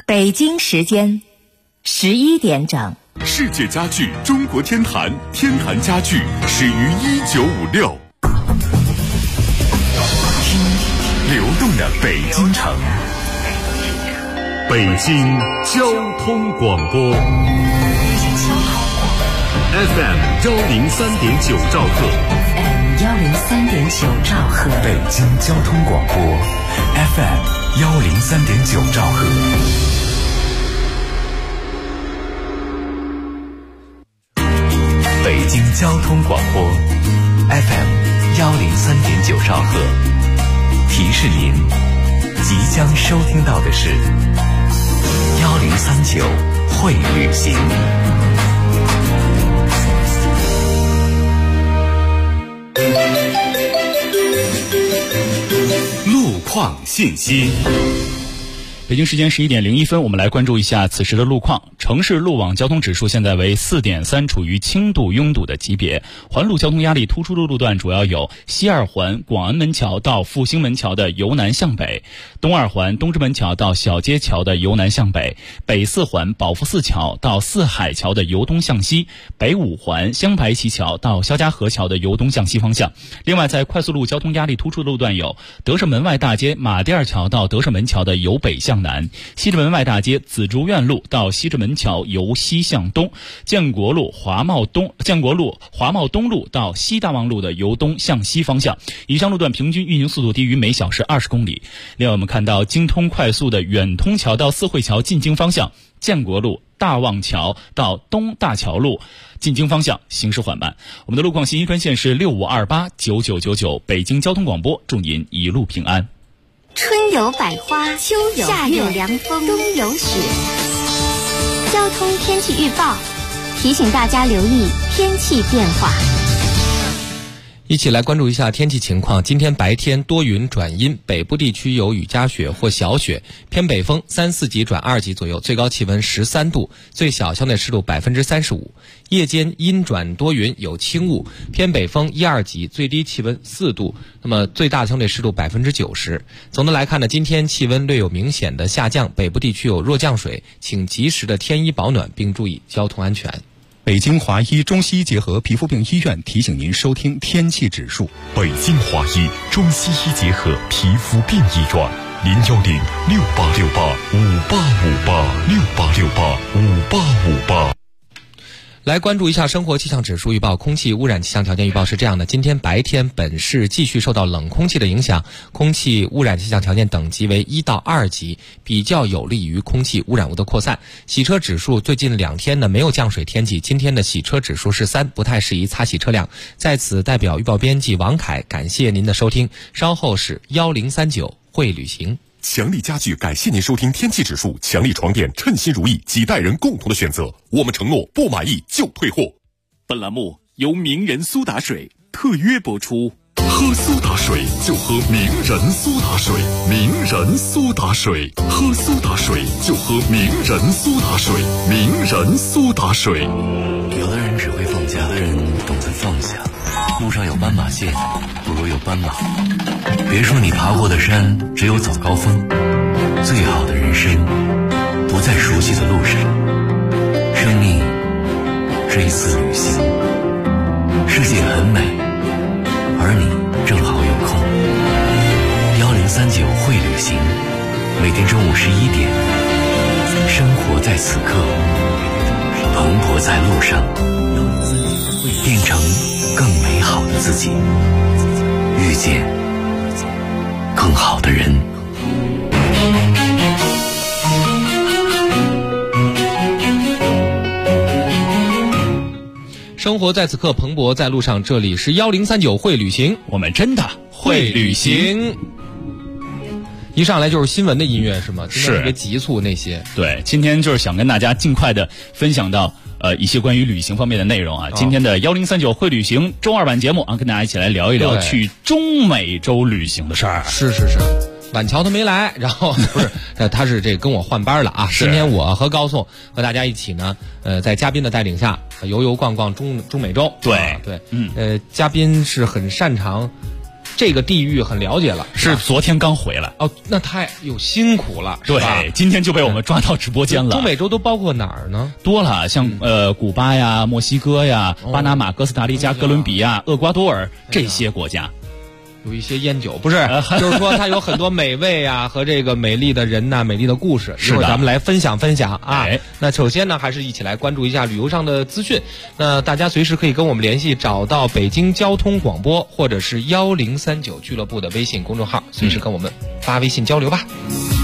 北京时间11点整。 世界家具中国天坛，天坛家具始于1956。听流动的北京城，北京交通广播 FM 103.9兆赫 103.9兆赫， 北京交通广播 FM 103.9兆赫。北京交通广播 FM 103.9兆赫，提示您即将收听到的是1039会旅行。路况信息。 北京时间11点01分，我们来关注一下此时的路况。城市路网交通指数现在为 4.3， 处于轻度拥堵的级别。环路交通压力突出的路段主要有西二环广安门桥到复兴门桥的由南向北，东二环东直门桥到小街桥的由南向北，北四环保福寺桥到四海桥的由东向西，北五环香白旗桥到肖家河桥的由东向西方向。另外，在快速路交通压力突出的路段有德胜门外大街马甸二桥到德胜门桥的由北向南，西直门外大街紫竹院路到西直门桥由西向东，建国路华茂东路到西大望路的由东向西方向。以上路段平均运行速度低于每小时20公里。另外，我们看到京通快速的远通桥到四惠桥进京方向，建国路大望桥到东大桥路进京方向行驶缓慢。我们的路况信息专线是65289999，北京交通广播，祝您一路平安。 春有百花，秋有夏有凉风，冬有雪。交通天气预报提醒大家留意天气变化。 一起来关注一下天气情况。今天白天多云转阴，北部地区有雨夹雪或小雪，偏北风3、4级转2级左右，最高气温13度，最小相对湿度35%。夜间阴转多云，有轻雾，偏北风1、2级，最低气温4度，那么最大相对湿度90%。总的来看呢，今天气温略有明显的下降，北部地区有弱降水，请及时的添衣保暖，并注意交通安全。 北京华医中西医结合皮肤病医院提醒您收听天气指数。北京华医中西医结合皮肤病医院，0106868585858，68685858。 来关注一下生活气象指数预报。空气污染气象条件预报是这样的：今天白天本市继续受到冷空气的影响，空气污染气象条件等级为1到2级，比较有利于空气污染物的扩散。洗车指数最近2天呢没有降水天气，今天的洗车指数是3，不太适宜擦洗车辆。在此代表预报编辑王凯感谢您的收听，稍后是1039会旅行。 强力家具感谢您收听天气指数，强力床垫称心如意，几代人共同的选择，我们承诺不满意就退货。本栏目由名人苏打水特约播出。喝苏打水就喝名人苏打水，名人苏打水，喝苏打水就喝名人苏打水，名人苏打水。 有的人只会放假，有的人懂得放下。路上有斑马线，不如有斑马。别说你爬过的山只有早高峰，最好的人生不在熟悉的路上。生命是一次旅行，世界很美，而你正好有空。1039会旅行，每天中午11点，生活在此刻，蓬勃在路上，变成更美好的自己，遇见更好的人。 生活在此刻，蓬勃在路上。这里是1039会旅行， 我们真的会旅行。 一上来就是新闻的音乐是吗？ 是， 特别急促那些。 对，今天就是想跟大家尽快的分享到一些关于旅行方面的内容啊。今天的1039会旅行周二版节目啊，跟大家一起来聊一聊去中美洲旅行的事儿。 是。晚桥他没来，然后不是，他是这跟我换班了啊。今天我和高颂和大家一起呢，在嘉宾的带领下游逛中美洲。 对， 嘉宾是很擅长这个地域很了解了。 是昨天刚回来哦，那辛苦了，是吧？ 对，今天就被我们抓到直播间了。 中美洲都包括哪儿呢？ 多了，像古巴呀、墨西哥呀、巴拿马、哥斯达黎加、哥伦比亚、厄瓜多尔这些国家。 有一些烟酒，不是，就是说它有很多美味啊和这个美丽的人呐、美丽的故事，一会儿咱们来分享分享啊。那首先呢，还是一起来关注一下旅游上的资讯。那大家随时可以跟我们联系，找到北京交通广播或者是1039俱乐部的微信公众号，随时跟我们发微信交流吧。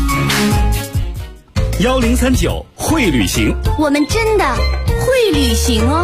1039会旅行， 我们真的会旅行哦。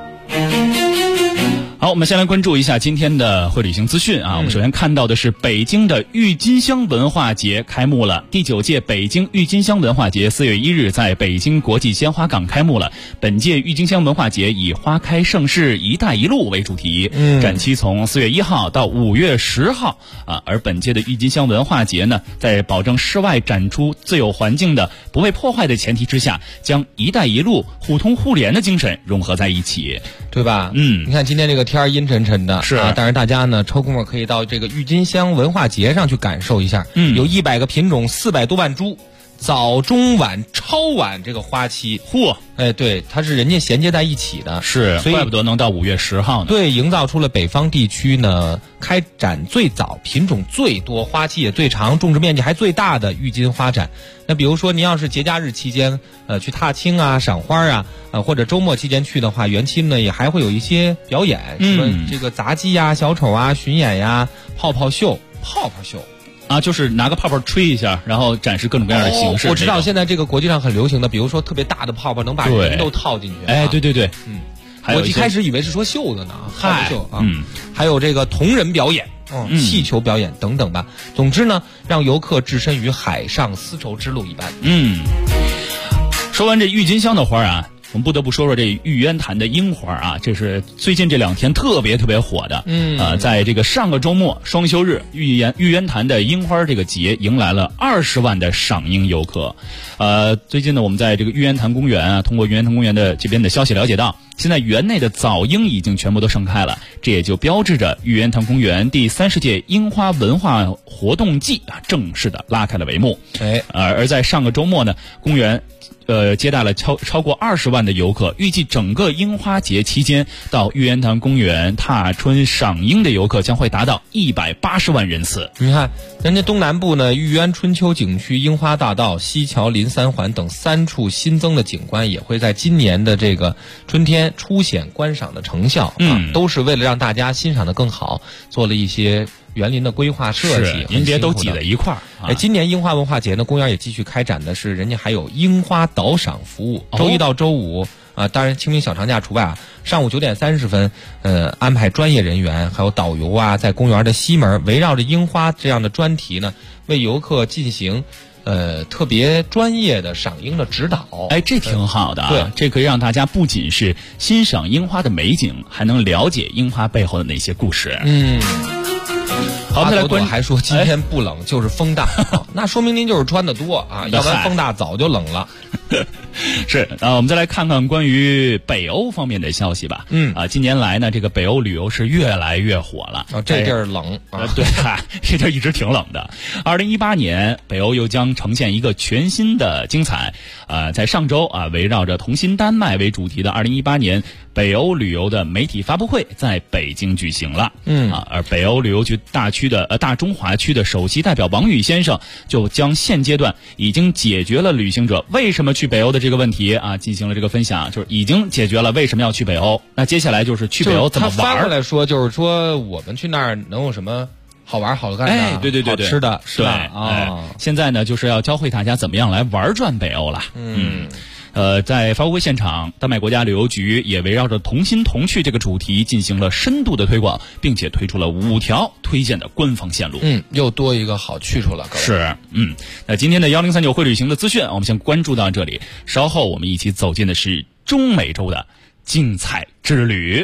好，我们先来关注一下今天的会旅行资讯啊。我们首先看到的是北京的郁金香文化节开幕了。第9届北京郁金香文化节4月1日在北京国际鲜花港开幕了。本届郁金香文化节以花开盛世一带一路为主题，展期从4月1号到5月10号啊。而本届的郁金香文化节呢，在保证室外展出自有环境的不被破坏的前提之下，将一带一路互通互联的精神融合在一起， 对吧？你看今天这个天儿阴沉沉的， 是啊，但是大家呢抽空可以到这个郁金香文化节上去感受一下。有100个品种，400多万株，早中晚超晚这个花期， 嚯！ 哎，对，它是人家衔接在一起的， 是， 所以怪不得能到5月10号呢。 对，营造出了北方地区呢开展最早、品种最多、花期也最长、种植面积还最大的郁金花展。那比如说，您要是节假日期间去踏青啊、赏花啊，或者周末期间去的话，园区呢也还会有一些表演，什么这个杂技呀、小丑啊、巡演呀、泡泡秀。 啊，就是拿个泡泡吹一下，然后展示各种各样的形式。 我知道现在这个国际上很流行的，比如说特别大的泡泡能把人都套进去。 哎，对对对，还有我一开始以为是说秀的呢，泡泡秀啊，还有这个同人表演，气球表演等等吧。总之呢，让游客置身于海上丝绸之路一般。 说完这郁金香的花啊，我们不得不说说这玉渊潭的樱花啊，这是最近这2天特别火的。在这个上个周末双休日，玉渊潭的樱花这个节迎来了20万的赏樱游客。最近呢，我们在这个玉渊潭公园啊，通过玉渊潭公园的这边的消息了解到，现在园内的早樱已经全部都盛开了，这也就标志着玉渊潭公园第30届樱花文化活动季啊正式的拉开了帷幕。而在上个周末呢，公园接待了超过20万的游客，预计整个樱花节期间到玉渊潭公园踏春赏樱的游客将会达到180万人次。 你看，人家东南部呢，玉渊春秋景区、樱花大道、西桥临三环等3处新增的景观，也会在今年的这个春天初显观赏的成效都是为了让大家欣赏的更好，做了一些园林的规划设计， 您别都挤在一块儿。 今年樱花文化节呢，公园也继续开展的是，人家还有樱花导赏服务，周一到周五当然清明小长假除外啊，上午9点30分，安排专业人员还有导游啊，在公园的西门围绕着樱花这样的专题呢，为游客进行特别专业的赏樱的指导。 哎，这挺好的啊！ 对， 这可以让大家不仅是欣赏樱花的美景，还能了解樱花背后的那些故事。好，我们来关注。 还说今天不冷，就是风大，那说明您就是穿的多啊，要不然风大早就冷了。 是我们再来看看关于北欧方面的消息吧。近年来呢，这个北欧旅游是越来越火了。 这地儿冷对，这地儿一直挺冷的。2018年，北欧又将呈现一个全新的精彩。在上周围绕着同心丹麦为主题的2018年北欧旅游的媒体发布会在北京举行了。而北欧旅游局大中华区的首席代表王宇先生就将现阶段已经解决了旅行者为什么去北欧的这个问题进行了这个分享，就是已经解决了为什么要去北欧。那接下来就是去北欧怎么玩。 他翻过来说，就是说我们去那儿能有什么好玩好干的， 对， 好吃的是吧？ 现在呢，就是要教会大家怎么样来玩转北欧了。在发布会现场，丹麦国家旅游局也围绕着同心同趣这个主题进行了深度的推广，并且推出了5条推荐的官方线路。 又多一个好去处了。 是，那今天的1039会旅行的资讯，我们先关注到这里。稍后我们一起走进的是中美洲的精彩之旅。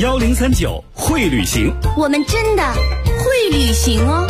1039会旅行， 我们真的会旅行哦。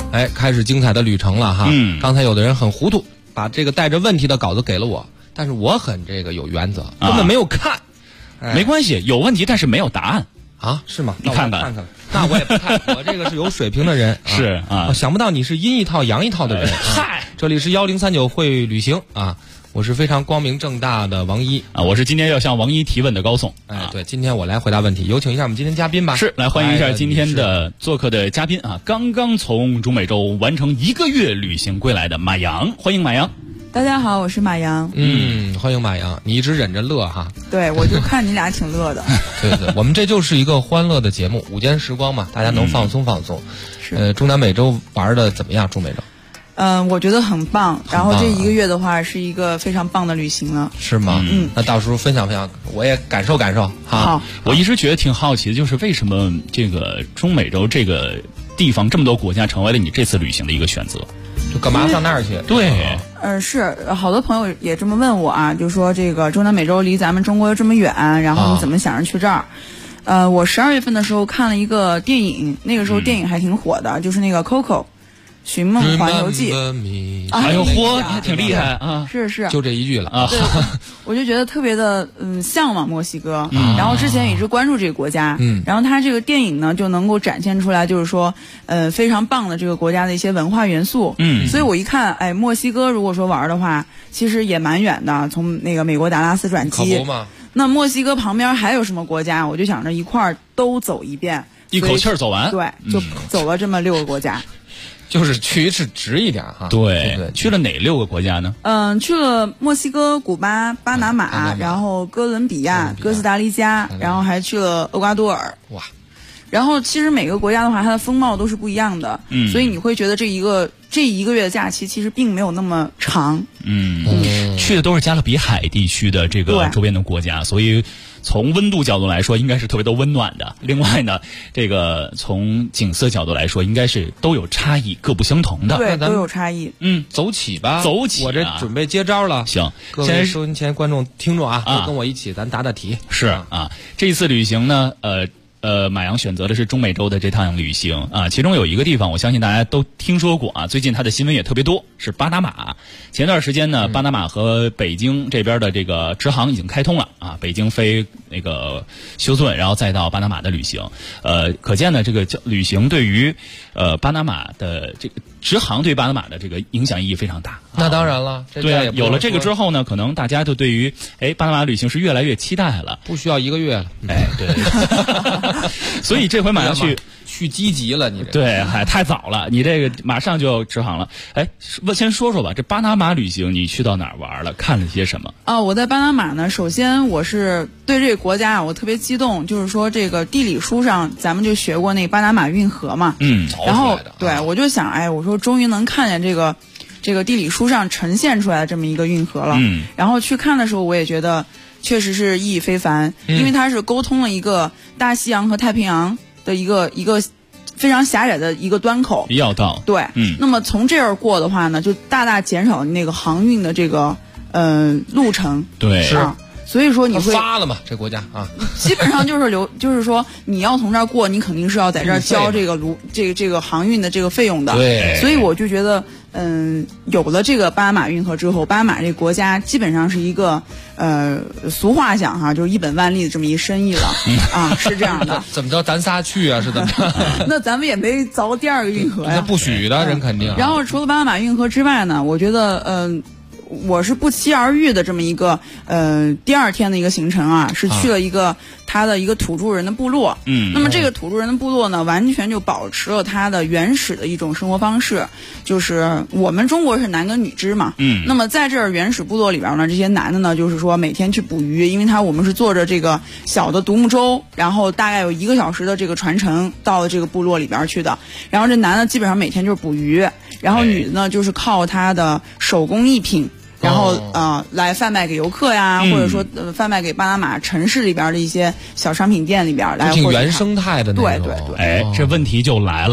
开始精彩的旅程了哈。刚才有的人很糊涂，把这个带着问题的稿子给了我，但是我很这个有原则，根本没有看。 没关系，有问题但是没有答案啊？是吗？ 你看看，那我也不看，我这个是有水平的人。 是啊， 想不到你是阴一套阳一套的人。 嗨， 这里是1039会旅行啊。我是非常光明正大的王一啊，我是今天要向王一提问的高颂。 对，今天我来回答问题，有请一下我们今天嘉宾吧。 是，来欢迎一下今天的做客的嘉宾啊，刚刚从中美洲完成1个月旅行归来的马洋，欢迎马洋。 大家好，我是马洋。 欢迎马洋，你一直忍着乐哈。 对，我就看你俩挺乐的。 对，我们这就是一个欢乐的节目，午间时光嘛，大家能放松放松。 是， 中南美洲玩的怎么样？中美洲？ 我觉得很棒。然后这1个月的话，是一个非常棒的旅行了。 是吗？那到时候分享分享，我也感受感受。 好， 我一直觉得挺好奇的，就是为什么这个中美洲这个地方这么多国家成为了你这次旅行的一个选择？ 就干嘛上那儿去？ 对， 是好多朋友也这么问我啊，就说这个中南美洲离咱们中国又这么远，然后你怎么想着去这儿？我12月份的时候看了一个电影，那个时候电影还挺火的，就是那个 Coco。寻梦环游记， 哎呦嚯，你还挺厉害啊！ 是， 就这一句了啊！对，我就觉得特别的向往墨西哥，然后之前也一直关注这个国家，然后它这个电影呢就能够展现出来，就是说非常棒的这个国家的一些文化元素，所以我一看，哎，墨西哥如果说玩的话，其实也蛮远的，从那个美国达拉斯转机， 可不嘛。 那墨西哥旁边还有什么国家？我就想着一块儿都走一遍， 一口气儿走完， 对，就走了这么6个国家。 就是去一次值一点哈。 对，去了哪6个国家呢？ 去了墨西哥、古巴、巴拿马，然后哥伦比亚、哥斯达黎加，然后还去了厄瓜多尔。 哇！ 然后其实每个国家的话，它的风貌都是不一样的，所以你会觉得这一个月的假期其实并没有那么长。 去的都是加勒比海地区的这个周边的国家，所以从温度角度来说，应该是特别的温暖的。另外呢，这个从景色角度来说，应该是都有差异，各不相同的。 对，都有差异。 走起吧， 走起！ 我这准备接招了。 行， 各位收音前观众听众啊，都跟我一起，咱答答题。 是啊，这一次旅行呢，马洋选择的是中美洲的这趟旅行啊，其中有一个地方，我相信大家都听说过啊，最近它的新闻也特别多，是巴拿马。前段时间呢，巴拿马和北京这边的这个直航已经开通了啊，北京飞那个休斯顿，然后再到巴拿马的旅行。可见呢，这个旅行对于巴拿马的这个直航对巴拿马的这个影响意义非常大。 那当然了， 对啊，有了这个之后呢，可能大家就对于巴拿马旅行是越来越期待了。 不需要1个月了， 对。所以这回马上去积极了，你这对，还太早了，你这个马上就要直航了。先说说吧，这巴拿马旅行你去到哪儿玩了，看了些什么？ 我在巴拿马呢，首先我是对这个国家我特别激动，就是说这个地理书上咱们就学过那巴拿马运河嘛，然后对我就想，我说终于能看见这个地理书上呈现出来的这么一个运河了，然后去看的时候，我也觉得确实是意义非凡，因为它是沟通了一个大西洋和太平洋的一个非常狭窄的一个端口要道。 对，那么从这儿过的话呢，就大大减少那个航运的这个路程。 对， 是。所以说你会发了嘛？这国家啊， 基本上就是说你要从这儿过，你肯定是要在这儿交这个这个航运的这个费用的。 对， 所以我就觉得，有了这个巴拿马运河之后，巴拿马这个国家基本上是一个俗话讲哈，就是一本万利的这么一生意了啊，是这样的。 怎么着，咱仨去啊？是怎么着？ 那咱们也没凿第2个运河呀， 那不许的，人肯定。 然后除了巴拿马运河之外呢，我觉得我是不期而遇的这么一个第2天的一个行程啊，是去了一个他的一个土著人的部落。那么这个土著人的部落呢，完全就保持了他的原始的一种生活方式，就是我们中国是男耕女织嘛。那么在这儿原始部落里边呢，这些男的呢，就是说每天去捕鱼，因为我们是坐着这个小的独木舟，然后大概有1个小时的这个船程到了这个部落里边去的。然后这男的基本上每天就是捕鱼，然后女的呢就是靠他的手工艺品。然后来贩卖给游客呀，或者说贩卖给巴拿马城市里边的一些小商品店里边来， 挺原生态的那种。 对。 这问题就来了，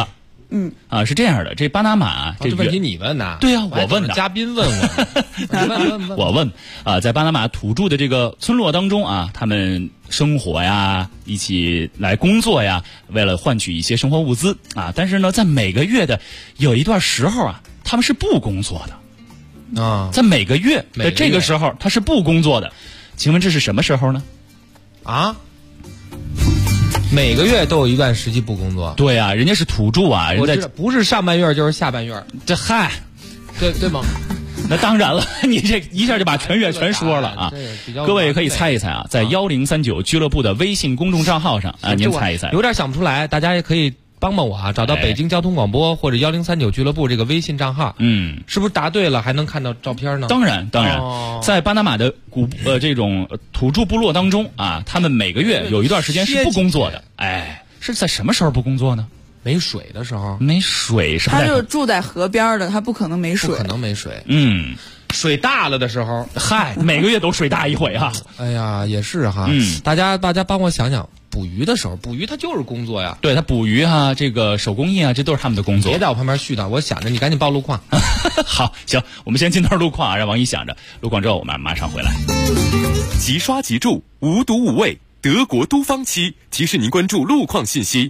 是这样的，这巴拿马这问题你问呐？ 对啊，我问的， 嘉宾问我， 我问在巴拿马土著的这个村落当中啊，他们生活呀，一起来工作呀，为了换取一些生活物资啊，但是呢，在每个月的有一段时候啊，他们是不工作的啊，在每个月的这个时候他是不工作的，请问这是什么时候呢？ 啊？每个月都有一段时期不工作。 对啊，人家是土著啊，人家不是上半月就是下半月。 这嗨， 对吗？ 那当然了，你这一下就把全月全说了啊！各位也可以猜一猜啊，在1039俱乐部的微信公众账号上啊，您猜一猜。 有点想不出来，大家也可以帮帮我啊，找到北京交通广播或者1039俱乐部这个微信账号。是不是答对了还能看到照片呢？ 当然，在巴拿马的这种土著部落当中啊，他们每个月有一段时间是不工作的。是在什么时候不工作呢？ 没水的时候。 没水是吧？ 他就住在河边的，他不可能没水。 不可能没水。水大了的时候， 嗨，每个月都水大一回哈。 哎呀，也是哈。大家帮我想想，捕鱼的时候，捕鱼它就是工作呀。 对，他捕鱼哈，这个手工艺啊，这都是他们的工作。 别在我旁边絮叨，我想着你赶紧报路况。 好，行，我们先进段路况啊，让王一想着路况之后，我们马上回来。 即刷即住，无毒无味，德国都芳漆提示您关注路况信息。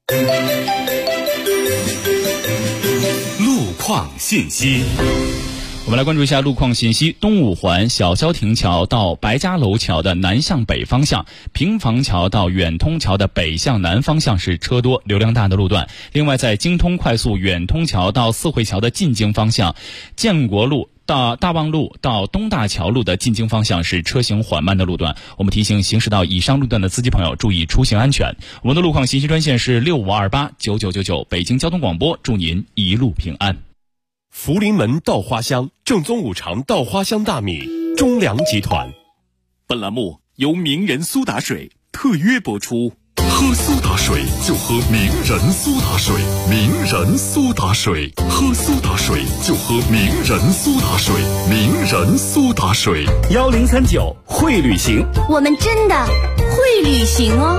路况信息。 我们来关注一下路况信息。东五环小消亭桥到白家楼桥的南向北方向，平房桥到远通桥的北向南方向是车多流量大的路段。另外，在京通快速远通桥到四惠桥的进京方向，建国路到大望路到东大桥路的进京方向是车行缓慢的路段。我们提醒行驶到以上路段的司机朋友注意出行安全。我们的路况信息专线是65289999，北京交通广播，祝您一路平安。 福临门稻花香，正宗五常稻花香大米，中粮集团。 本栏目由名人苏打水特约播出。 喝苏打水就喝名人苏打水，名人苏打水，喝苏打水就喝名人苏打水，名人苏打水。 1039会旅行， 我们真的会旅行哦。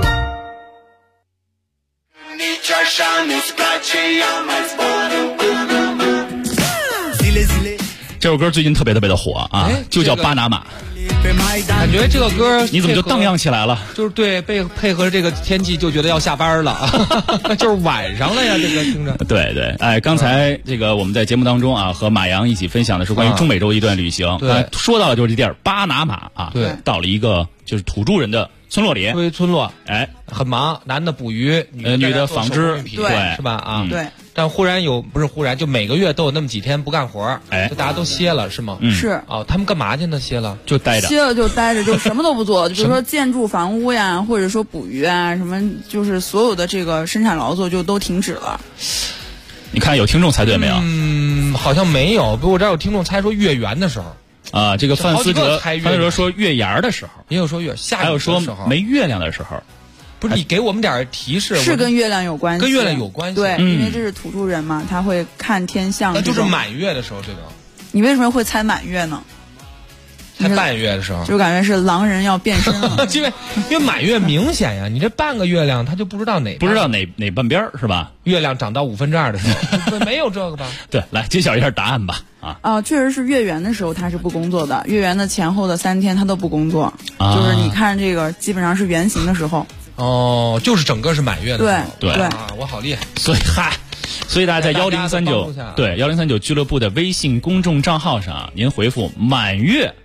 这首歌最近特别的火啊，就叫巴拿马。 感觉这个歌你怎么就荡漾起来了？ 就是对，配合这个天气就觉得要下班了，就是晚上了呀，这个听着。 对，刚才这个我们在节目当中啊，和马洋一起分享的是关于中美洲一段旅行。 对， 说到了就是这地儿巴拿马啊， 对， 到了一个就是土著人的村落里， 村落，很忙，男的捕鱼， 女的纺织， 对，是吧？啊， 对。 但就每个月都有那么几天不干活，就大家都歇了，是吗？ 是。 哦，他们干嘛去呢？歇了就待着， 歇了就待着，就什么都不做。就比如说建筑房屋呀，或者说捕鱼啊，什么就是所有的这个生产劳作就都停止了。 你看有听众猜对没有？ 好像没有。不过我这儿有听众猜说月圆的时候。 啊，这个范思哲说月牙的时候， 也有说下雨还有说没月亮的时候。 不是你给我们点提示， 是跟月亮有关系， 跟月亮有关系。 对，因为这是土著人嘛，他会看天象。 那就是满月的时候，这个。 你为什么会猜满月呢？ 猜半月的时候， 就感觉是狼人要变身了。 因为满月明显呀，你这半个月亮他就不知道哪半边是吧？ 月亮长到2/5的时候，没有这个吧？ 对，来揭晓一下答案吧。 确实是月圆的时候他是不工作的，月圆的前后的3天他都不工作，就是你看这个基本上是圆形的时候。 哦，就是整个是满月的时候。 对啊，我好厉害。 所以大家在1039俱乐部的微信公众账号上，您回复满月，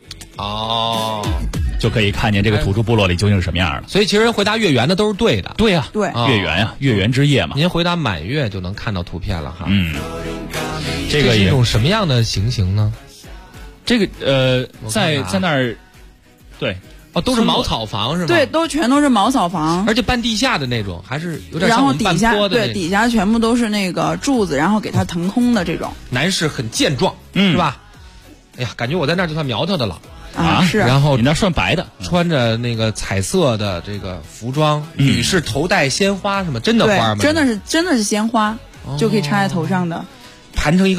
就可以看见这个土著部落里究竟是什么样的。 所以其实回答月圆的都是对的。 对呀， 对， 月圆呀，月圆之夜嘛。 您回答满月就能看到图片了哈。 这个是一种什么样的情形呢？ 这个在那儿，对。 都是茅草房是吧？ 对，全都是茅草房， 而且半地下的那种，还是有点像然后半坡的那种。 底下全部都是那个柱子，然后给它腾空的这种。 男士很健壮，是吧？哎呀，感觉我在那儿就算苗条的了是。 然后你那算白的， 穿着那个彩色的这个服装，女士头戴鲜花，什么真的花吗？ 真的是鲜花，就可以插在头上的， 盘成一个大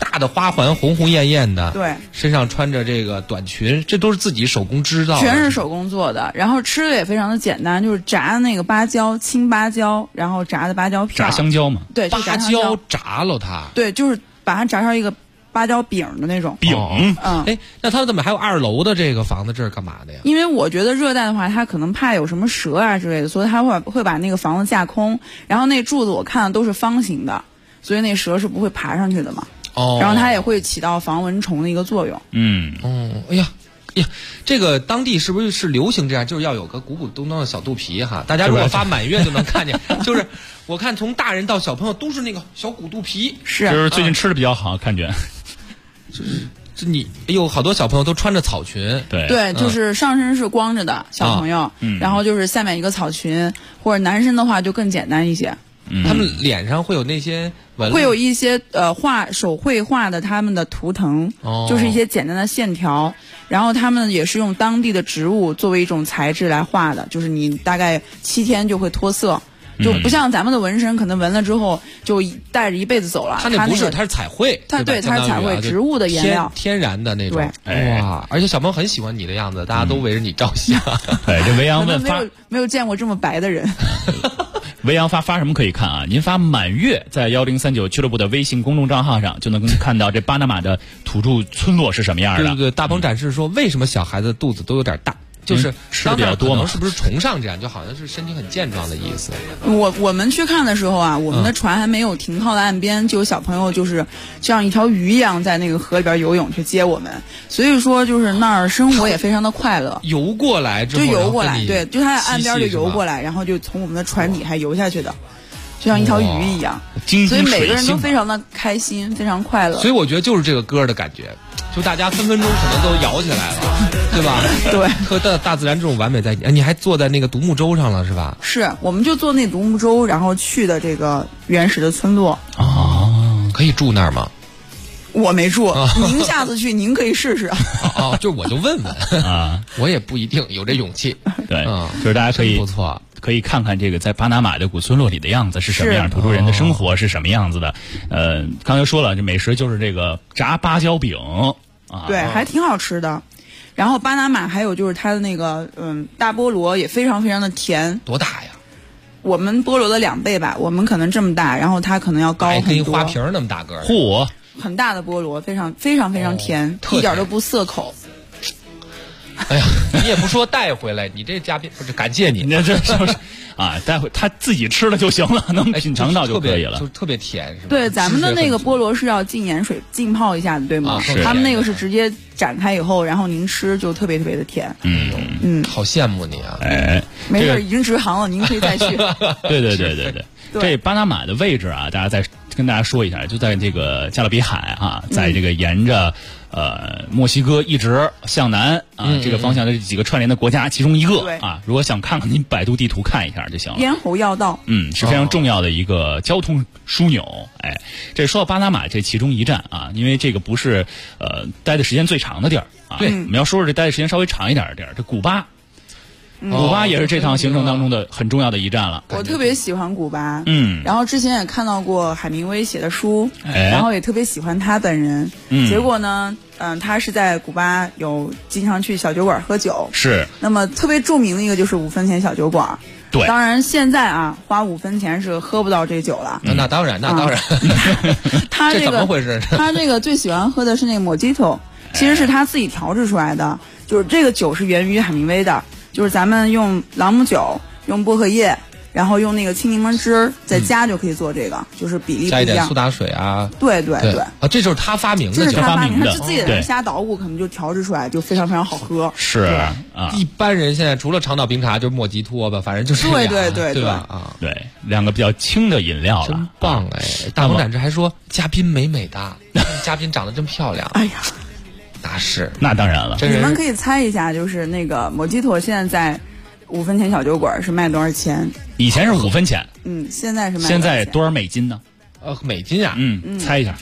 大的花环，红红艳艳的， 对， 身上穿着这个短裙，这都是自己手工织造的， 全是手工做的。然后吃的也非常的简单，就是炸那个芭蕉，青芭蕉，然后炸的芭蕉片， 炸香蕉嘛， 对， 芭蕉炸了它， 对，就是把它炸成一个芭蕉饼的那种饼。 哎，那他怎么还有2楼的这个房子？这是干嘛的呀？ 因为我觉得热带的话，它可能怕有什么蛇啊之类的，所以它会把那个房子架空，然后那柱子我看的都是方形的，所以那蛇是不会爬上去的嘛。然后它也会起到防蚊虫的一个作用。 哎呀，这个当地是不是流行这样？就是要有个鼓鼓咚咚的小肚皮哈。大家如果发满月就能看见，就是我看从大人到小朋友都是那个小鼓肚皮。 是， 就是最近吃的比较好，看见。 这你有好多小朋友都穿着草裙， 对，就是上身是光着的小朋友，然后就是下面一个草裙，或者男生的话就更简单一些。 他们脸上会有那些纹， 会有一些手绘画的他们的图腾，就是一些简单的线条，然后他们也是用当地的植物作为一种材质来画的，就是你大概7天就会脱色。就不像咱们的纹身，可能纹了之后就带着一辈子走了。 它那不是，它是彩绘， 它是彩绘，植物的颜料， 天然的那种。 对， 哇！而且小朋友很喜欢你的样子，大家都围着你照相。 对，这维扬问发没有见过这么白的人。 维扬发什么可以看啊？您发满月在1039俱乐部的微信公众账号上，就能看到这巴拿马的土著村落是什么样的。 对，大鹏展示说，为什么小孩子肚子都有点大？就是吃的比较多嘛， 是不是崇尚这样，就好像是身体很健壮的意思？ 我们去看的时候啊，我们的船还没有停靠在岸边，就有小朋友就是像一条鱼一样在那个河里边游泳去接我们，所以说就是那儿生活也非常的快乐。 游过来之后， 就游过来，对，就他在岸边就游过来，然后就从我们的船底还游下去的。就像一条鱼一样，所以每个人都非常的开心，非常快乐。 所以我觉得就是这个歌的感觉，就大家分分钟可能都摇起来了，对吧？ 对， 和大自然这种完美在一起。你还坐在那个独木舟上了是吧？ 是，我们就坐那独木舟，然后去的这个原始的村落。 可以住那儿吗？ 我没住，您下次去您可以试试。 就我就问问啊，我也不一定有这勇气。 对，就是大家可以不错。 可以看看这个在巴拿马的古村落里的样子是什么样，土著人的生活是什么样子的。刚才说了，这美食就是这个炸芭蕉饼啊， 对，还挺好吃的。然后巴拿马还有就是它的那个大菠萝也非常非常的甜。 多大呀？ 我们菠萝的2倍吧，我们可能这么大，然后它可能要高很多。 跟花瓶那么大个儿。 嚯！ 很大的菠萝，非常非常非常甜，一点都不涩口。 哎呀，你也不说带回来，你这嘉宾不是感谢你， 那这就是啊，待会他自己吃了就行了，能品尝到就可以了， 就特别甜，是吧？ 对，咱们的那个菠萝是要浸盐水浸泡一下的，对吗？他们那个是直接展开以后，然后您吃就特别特别的甜。 好羡慕你啊！ 哎， 没事，已经直航了，您可以再去。 对。这巴拿马的位置啊，大家再跟大家说一下，就在这个加勒比海啊，在这个沿着墨西哥一直向南啊这个方向的这几个串联的国家其中一个啊。如果想看看，您百度地图看一下就行了。 咽喉要道， 是非常重要的一个交通枢纽。哎，这说到巴拿马这其中一站啊，因为这个不是待的时间最长的地儿啊。 对， 我们要说说这待的时间稍微长一点的地儿，这古巴。古巴也是这趟行程当中的很重要的一站了。 我特别喜欢古巴，然后之前也看到过海明威写的书，然后也特别喜欢他本人。结果呢，他是在古巴有经常去小酒馆喝酒， 是。 那么特别著名的一个就是5分钱小酒馆。 对， 当然现在啊，花5分钱是喝不到这酒了。 那当然。 他这怎么回事？ 他这个最喜欢喝的是那个 Mojito， 其实是他自己调制出来的，就是这个酒是源于海明威的。就是咱们用朗姆酒，用薄荷叶，然后用那个青柠檬汁，在家就可以做这个，就是比例不一样。 加一点苏打水啊。 对啊，这就是他发明的， 这是他发明的， 的他自己的人瞎捣鼓，可能就调制出来，就非常非常好喝。 是啊， 一般人现在除了长岛冰茶就是莫吉托吧，反正就是对吧？啊， 对，2个比较轻的饮料了， 真棒哎！大鹏展翅还说嘉宾美美的，嘉宾长得真漂亮。 哎呀。 那当然了， 你们可以猜一下，就是那个莫吉托现在在5分钱小酒馆是卖多少钱？ 以前是5分钱， 现在是卖现在多少美金呢？ 美金啊， 猜一下。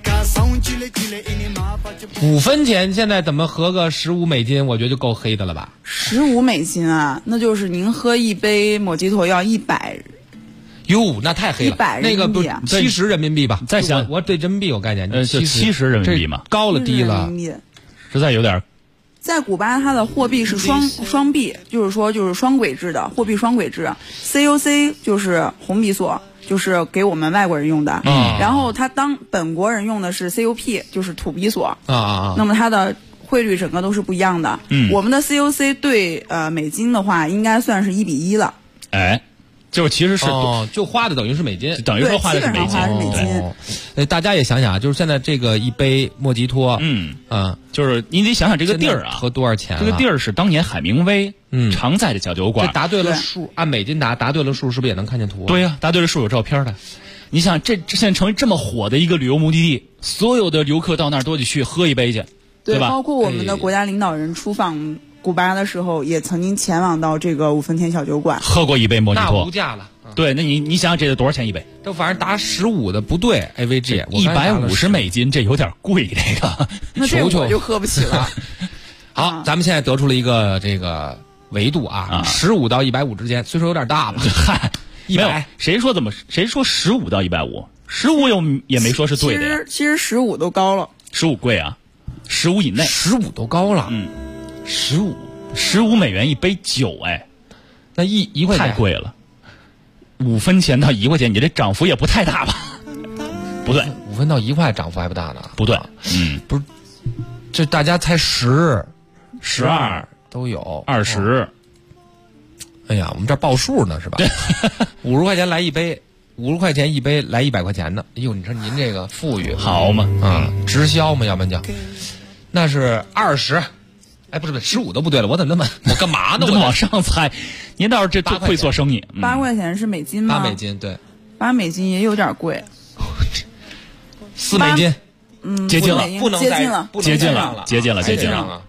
5分钱现在怎么合个15美金？我觉得就够黑的了吧 ？15美金啊，那就是您喝一杯莫吉托要100。 哟，那太黑了。 100 那个不人民币 70人民币吧？ 再想我对人民币有概念， 就70人民币嘛， 高了低了， 实在有点。 在古巴，它的货币是双币，就是说就是双轨制的货币，双轨制。COC 就是红比索，就是给我们外国人用的。然后它当本国人用的是 COP， 就是土比索。那么它的汇率整个都是不一样的。我们的 COC 对美金的话，应该算是1:1了。 哎。就其实是就花的等于是美金， 等于说花的是美金。 大家也想想，就是现在这个一杯莫吉托， 就是你得想想这个地儿啊， 喝多少钱？ 这个地儿是当年海明威常在的小酒馆。 这答对了数，按美金答对了数，是不是也能看见图？ 对呀，答对了数有照片的。你想，这现在成为这么火的一个旅游目的地，所有的游客到那儿都得去喝一杯去，对吧？ 包括我们的国家领导人出访古巴的时候，也曾经前往到这个5分田小酒馆， 喝过一杯莫吉托， 那无价了。 对，那你想想这得多少钱一杯？ 这反正答15的不对 ，AVG 150美金，这有点贵，这个那这我就喝不起了。 好，咱们现在得出了一个这个维度啊，15到150之间，虽说有点大了。 嗨，100，谁说15到150？15也没说是对的呀。 其实15都高了。 15贵啊，15以内 ，15都高了。 15美元一杯酒，哎， 那一块钱太贵了。5分钱到1块钱，你这涨幅也不太大吧？不对 ，5分到1块涨幅还不大呢。 不对， 不是，这大家才10、 12 都有 ，20。 哎呀，我们这报数呢是吧？50块钱来一杯，50块钱一杯来100块钱呢。哎呦，你说您这个富裕好嘛？ 直销嘛，要不然叫那是20。哎，不是15都不对了，我怎么那么我干嘛呢？ 我往上猜，您倒是这会做生意。 8块钱是美金吗 ？8美金，对 ，8美金也有点贵。 4美金， 接近了， 不能接近了， 接近了啊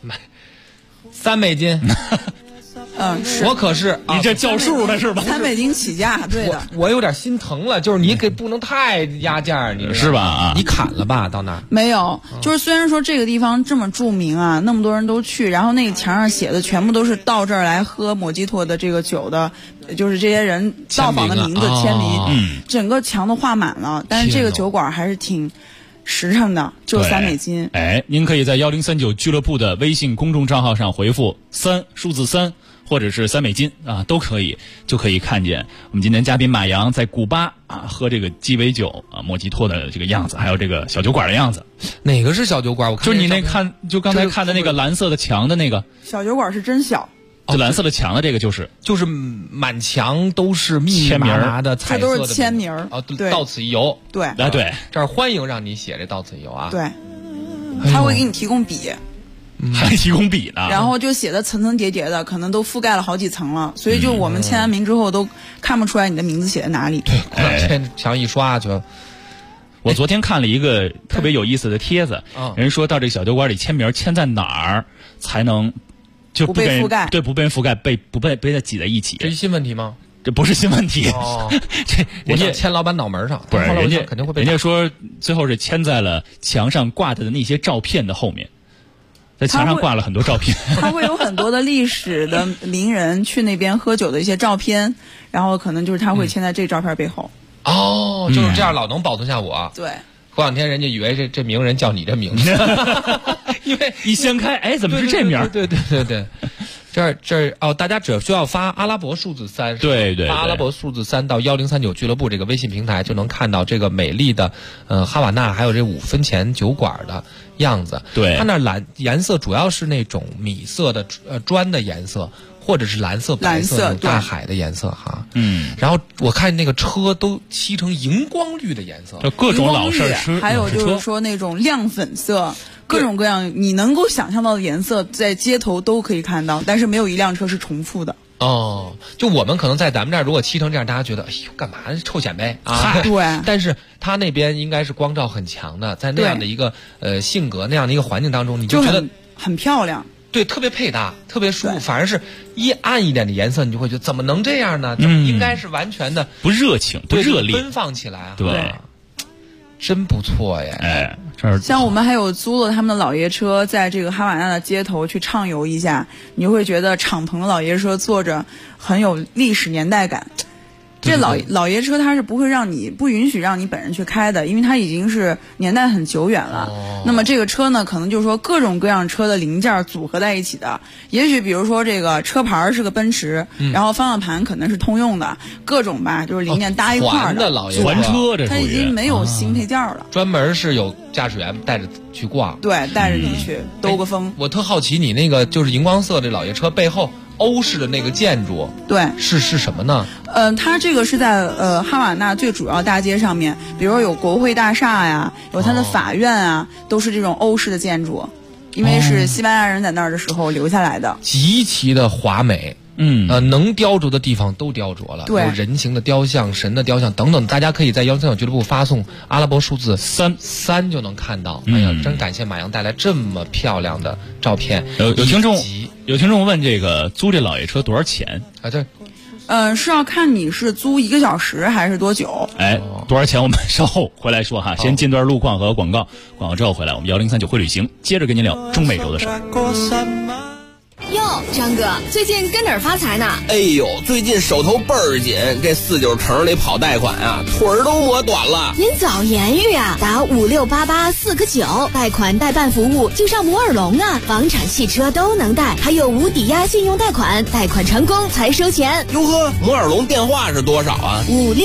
！3美金， 是我可是你这叫数的是吧 ？3美金起价，对的。 我有点心疼了，就是你不能太压价，你是吧？ 你砍了吧，到那儿没有，就是虽然说这个地方这么著名啊，那么多人都去，然后那个墙上写的全部都是到这儿来喝莫吉托的这个酒的，就是这些人到访的名字签名，整个墙都画满了。但是这个酒馆还是挺实诚的，就3美金。 哎，您可以在1039俱乐部的微信公众账号上回复3数字3。或者是3美金啊，都可以，就可以看见我们今天嘉宾马洋在古巴喝这个鸡尾酒莫吉托的这个样子，还有这个小酒馆的样子。 哪个是小酒馆？我看就是你就刚才看的那个蓝色的墙的那个小酒馆是真小。 就蓝色的墙的这个就是满墙都是密密麻麻的彩色的， 这都是签名对，到此一游。 对， 对， 这儿欢迎让你写这到此一游啊。 对，他会给你提供笔。 还提供笔呢， 然后就写的层层叠叠的，可能都覆盖了好几层了，所以就我们签完名之后都看不出来你的名字写在哪里。 对，墙一刷就。 我昨天看了一个特别有意思的帖子，人说到这个小酒馆里签名，签在哪儿才能就不被覆盖？ 对，不被覆盖，不被再挤在一起。 这是新问题吗？ 这不是新问题，这人家签老板脑门上， 不是人家肯定会被。 人家说最后是签在了墙上挂着的那些照片的后面。在墙上挂了很多照片， 他会有很多的历史的名人去那边喝酒的一些照片，然后可能就是他会签在这照片背后。 就是这样，老能保存下我。 对， 过两天人家以为这名人叫你这名字， 因为一掀开，哎，怎么是这名？ 对。这大家只需要发阿拉伯数字3， 对， 发阿拉伯数字3到1039俱乐部这个微信平台，就能看到这个美丽的哈瓦那还有这5分钱酒馆的样子。 对， 它那颜色主要是那种米色的砖的颜色，或者是蓝色、白色大海的颜色哈。然后我看那个车都漆成荧光绿的颜色， 就各种老式车， 还有就是说那种亮粉色。各种各样你能够想象到的颜色在街头都可以看到，但是没有一辆车是重复的。 就我们可能在咱们这儿如果漆成这样，大家觉得哎呦干嘛臭显摆啊？ 对。 但是他那边应该是光照很强的，在那样的一个性格那样的一个环境当中，你就觉得很漂亮。 对，特别配搭，特别舒服。反而是暗一点的颜色，你就会觉得怎么能这样呢？怎么应该是完全的不热情、不热烈、 奔放起来？ 对。 真不错耶！ 哎， 像我们还有租了他们的老爷车，在这个哈瓦那的街头去畅游一下，你会觉得敞篷的老爷车坐着很有历史年代感。 这老爷车它是不允许让你本人去开的，因为它已经是年代很久远了。那么这个车呢，可能就是说各种各样车的零件组合在一起的。也许比如说这个车牌是个奔驰，然后方向盘可能是通用的，各种吧，就是零件搭一块儿的。 还车，这它已经没有新配件了。 专门是有驾驶员带着去逛， 对，带着你去兜个风。 我特好奇，你那个就是荧光色这老爷车背后欧式的那个建筑， 对， 是什么呢？ 它这个是在哈瓦那最主要大街上面，比如说有国会大厦呀，有它的法院啊，都是这种欧式的建筑，因为是西班牙人在那儿的时候留下来的， 极其的华美。能雕琢的地方都雕琢了， 对， 有人形的雕像、神的雕像等等，大家可以在103俱乐部发送阿拉伯数字3就能看到。哎呀，真感谢马洋带来这么漂亮的照片。 有听众问这个租这老爷车多少钱啊？对， 是要看你是租1个小时还是多久。 多少钱我们稍后回来说哈，先进段路况和广告之后回来，我们1039会旅行接着跟您聊中美洲的事儿。 哟，张哥，最近跟哪儿发财呢？ 哎呦，最近手头倍儿紧，这49城里跑贷款啊，腿儿都磨短了。 您早言语啊，打5688-4个9，贷款代办服务就上摩尔龙啊，房产、汽车都能贷，还有无抵押信用贷款，贷款成功才收钱。 哟呵，摩尔龙电话是多少啊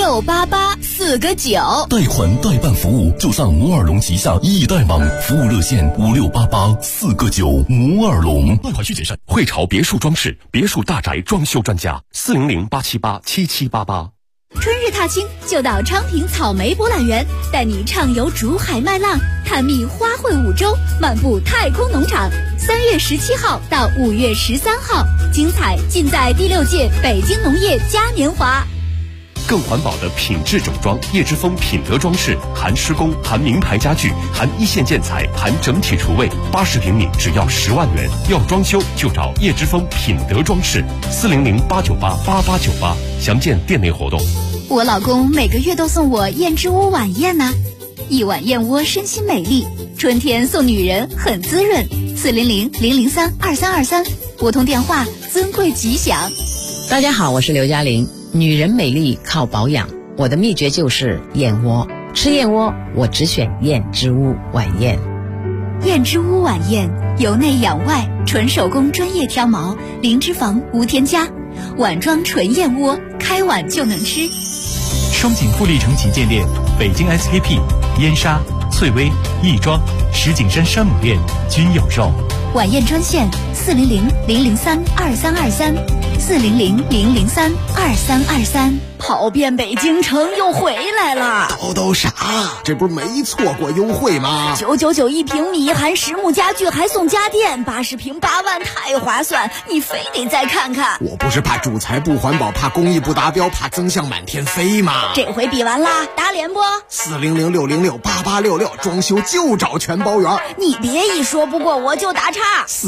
？5688-4个9， 贷款代办服务就上摩尔龙旗下易贷网，服务热线5688-4个9，摩尔龙。 贷款需谨慎。汇潮别墅装饰，别墅大宅装修专家，400-878-7788。 春日踏青就到昌平草莓博览园，带你畅游竹海麦浪，探秘花卉五洲，漫步太空农场。3月17号到5月13号，精彩尽在第6届北京农业嘉年华。 更环保的品质整装，叶之峰品德装饰，含施工，含名牌家具，含一线建材，含整体厨卫，80平米只要10万元。要装修就找叶之峰品德装饰，400-898-8898，详见店内活动。 我老公每个月都送我燕之屋晚宴呢，一碗燕窝身心美丽，春天送女人很滋润。400-003-2323，拨通电话，尊贵吉祥。 大家好，我是刘嘉玲。女人美丽靠保养，我的秘诀就是燕窝。吃燕窝，我只选燕之屋晚宴。 燕之屋晚宴，由内养外，纯手工专业挑毛，零脂肪无添加，碗装纯燕窝，开碗就能吃。 双井富力城旗舰店、北京 SKP、燕莎、翠微、亦庄、石景山山姆店均有售。 晚宴专线400-003-2323，400-003-2323。跑遍北京城又回来了。 都啥？这不是没错过优惠吗 ？999一平米，含实木家具还送家电，80平8万，太划算！你非得再看看。 我不是怕主材不环保，怕工艺不达标，怕增项满天飞吗？ 这回比完啦，打脸不 ？400-606-8866，装修就找全包圆。 你别一说不过我就打岔。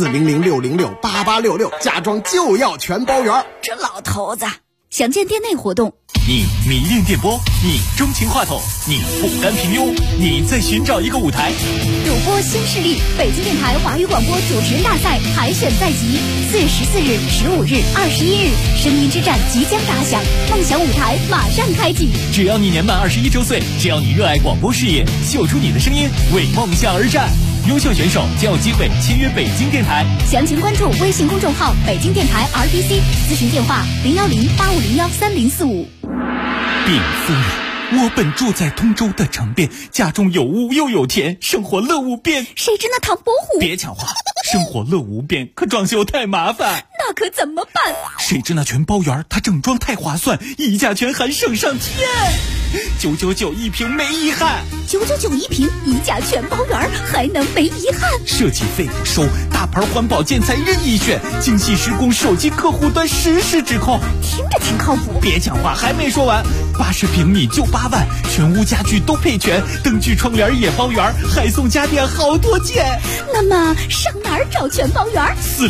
400-606-8866，家装就要全包圆。 这老头子。详见店内活动。 你迷恋电波，你钟情话筒，你不甘平庸，你在寻找一个舞台。 主播新势力，北京电台华语广播主持人大赛海选在即，4月14日、15日、21日，声音之战即将打响，梦想舞台马上开启。 只要你年满21周岁，只要你热爱广播事业，秀出你的声音，为梦想而战。优秀选手将有机会签约北京电台。 详情关注微信公众号北京电台 RTC， 咨询电话010-8501-3045。 禀夫人，我本住在通州的城边，家中有屋又有田，生活乐无边。 谁知那唐伯虎？ 别抢话，生活乐无边，可装修太麻烦。 那可怎么办？ 谁知那全包圆，它整装太划算，一价全含省上天。999一瓶没遗憾 ，999一瓶，一价全包圆，还能没遗憾？ 设计费不收，大牌环保建材任意选，精细施工，手机客户端实时指控， 听着挺靠谱。 别讲话，还没说完，80平米就8万，全屋家具都配全，灯具窗帘也包圆，还送家电好多件。 那么上哪儿找全包圆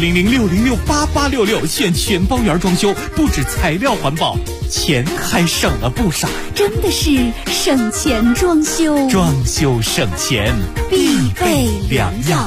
？400-606-8866，选全包圆装修，不止材料环保，钱还省了不少。 真的是省钱装修， 装修省钱必备良药。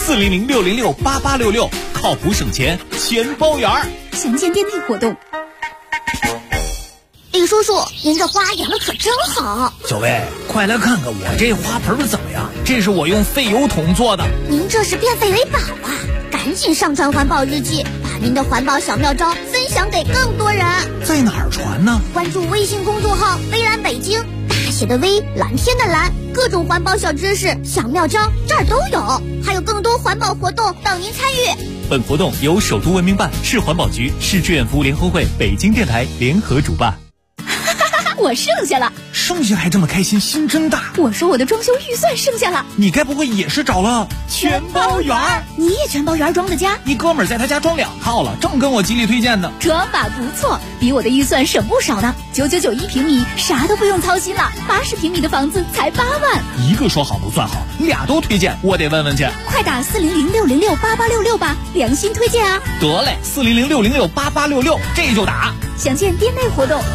400-606-8866，靠谱省钱全包圆。 详见店内活动。 叔叔，您这花养的可真好。 小薇，快来看看我这花盆怎么样？这是我用废油桶做的。 您这是变废为宝啊！赶紧上传环保日记，把您的环保小妙招分享给更多人。 在哪儿传呢？ 关注微信公众号微蓝北京，大写的微，蓝天的蓝，各种环保小知识、小妙招这儿都有，还有更多环保活动等您参与。 本活动由首都文明办、市环保局、市志愿服务联合会、北京电台联合主办。 我剩下了， 剩下还这么开心，心真大。 我说我的装修预算剩下了， 你该不会也是找了全包圆？你也全包圆装的家？ 你哥们儿在他家装2套了，正跟我极力推荐呢。 这把不错，比我的预算省不少呢。9991平米，啥都不用操心了。80平米的房子才8万。 一个说好不算好，俩都推荐，我得问问去。 快打400-606-8866吧，良心推荐啊！ 得嘞，400-606-8866，这就打。 详见店内活动。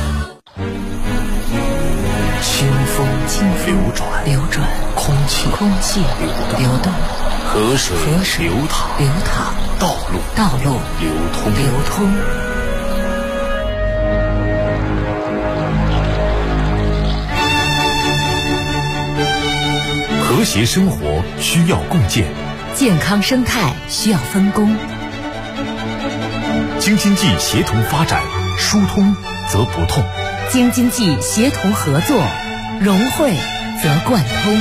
清风流转，空气流动，河水流淌，道路流通。和谐生活需要共建， 健康生态需要分工。 京津冀协同发展，疏通则不痛。 京津冀协同合作，融汇则贯通。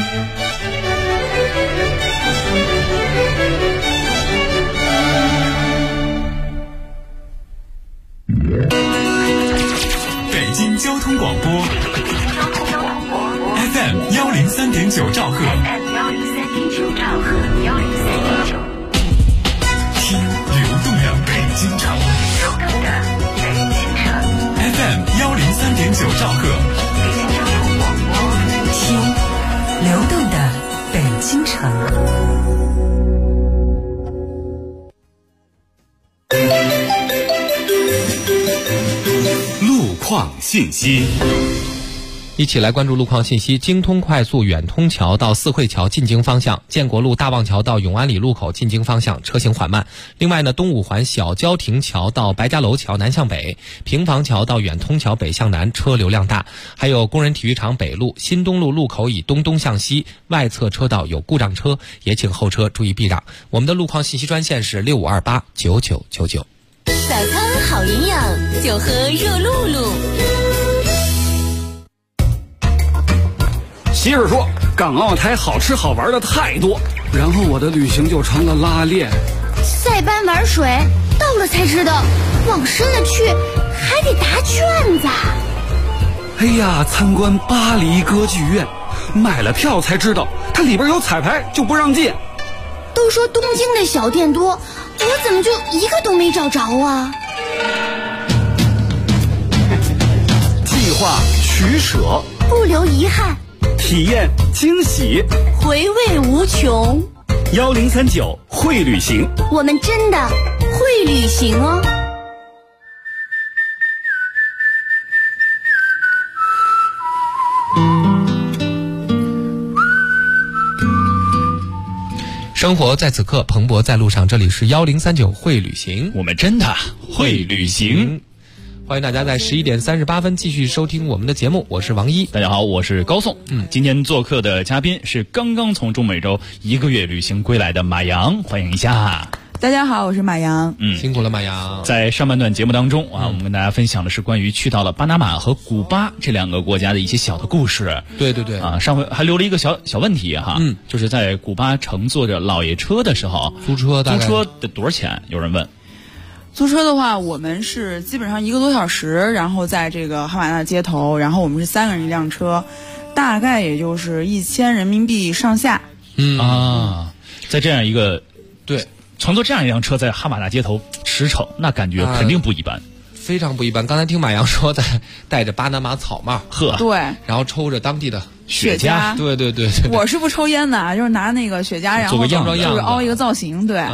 北京交通广播 FM 103.9兆赫，听流动的北京城。FM 103.9兆赫， 听流动的北京城。 路况信息。 一起来关注路况信息。京通快速远通桥到四惠桥进京方向，建国路大望桥到永安里路口进京方向车行缓慢。另外呢，东五环小郊亭桥到白家楼桥南向北，平房桥到远通桥北向南车流量大。还有工人体育场北路新东路路口以东向西外侧车道有故障车，也请后车注意避让。我们的路况信息专线是65289999。 早餐好营养，就喝热露露。 媳妇说港澳台好吃好玩的太多，然后我的旅行就成了拉练。 塞班玩水，到了才知道往深了去还得答卷子。 哎呀，参观巴黎歌剧院，买了票才知道它里边有彩排就不让进。 都说东京的小店多，我怎么就一个都没找着啊？ 计划取舍， 不留遗憾， 体验惊喜， 回味无穷。 1039会旅行， 我们真的会旅行哦。 生活在此刻，蓬勃在路上。这里是1039会旅行， 我们真的会旅行。 欢迎大家在11点38分继续收听我们的节目，我是王一。 大家好，我是高颂。今天做客的嘉宾是刚刚从中美洲1个月旅行归来的马洋，欢迎一下。 大家好，我是马洋。 辛苦了马洋。 在上半段节目当中我们跟大家分享的是关于去到了巴拿马和古巴这2个国家的一些小的故事。 对上回还留了一个小问题哈，就是在古巴乘坐着老爷车的时候， 租车得多少钱？有人问。 租车的话，我们是基本上1个多小时，然后在这个哈瓦那街头，然后我们是3个人一辆车，大概也就是1000人民币上下。 在这样一个乘坐这样一辆车在哈瓦那街头驰骋，那感觉肯定不一般， 非常不一般。刚才听马洋说带着巴拿马草帽， 对， 然后抽着当地的雪茄， 对。 我是不抽烟的，就是拿那个雪茄，然后做个样就是凹一个造型，对。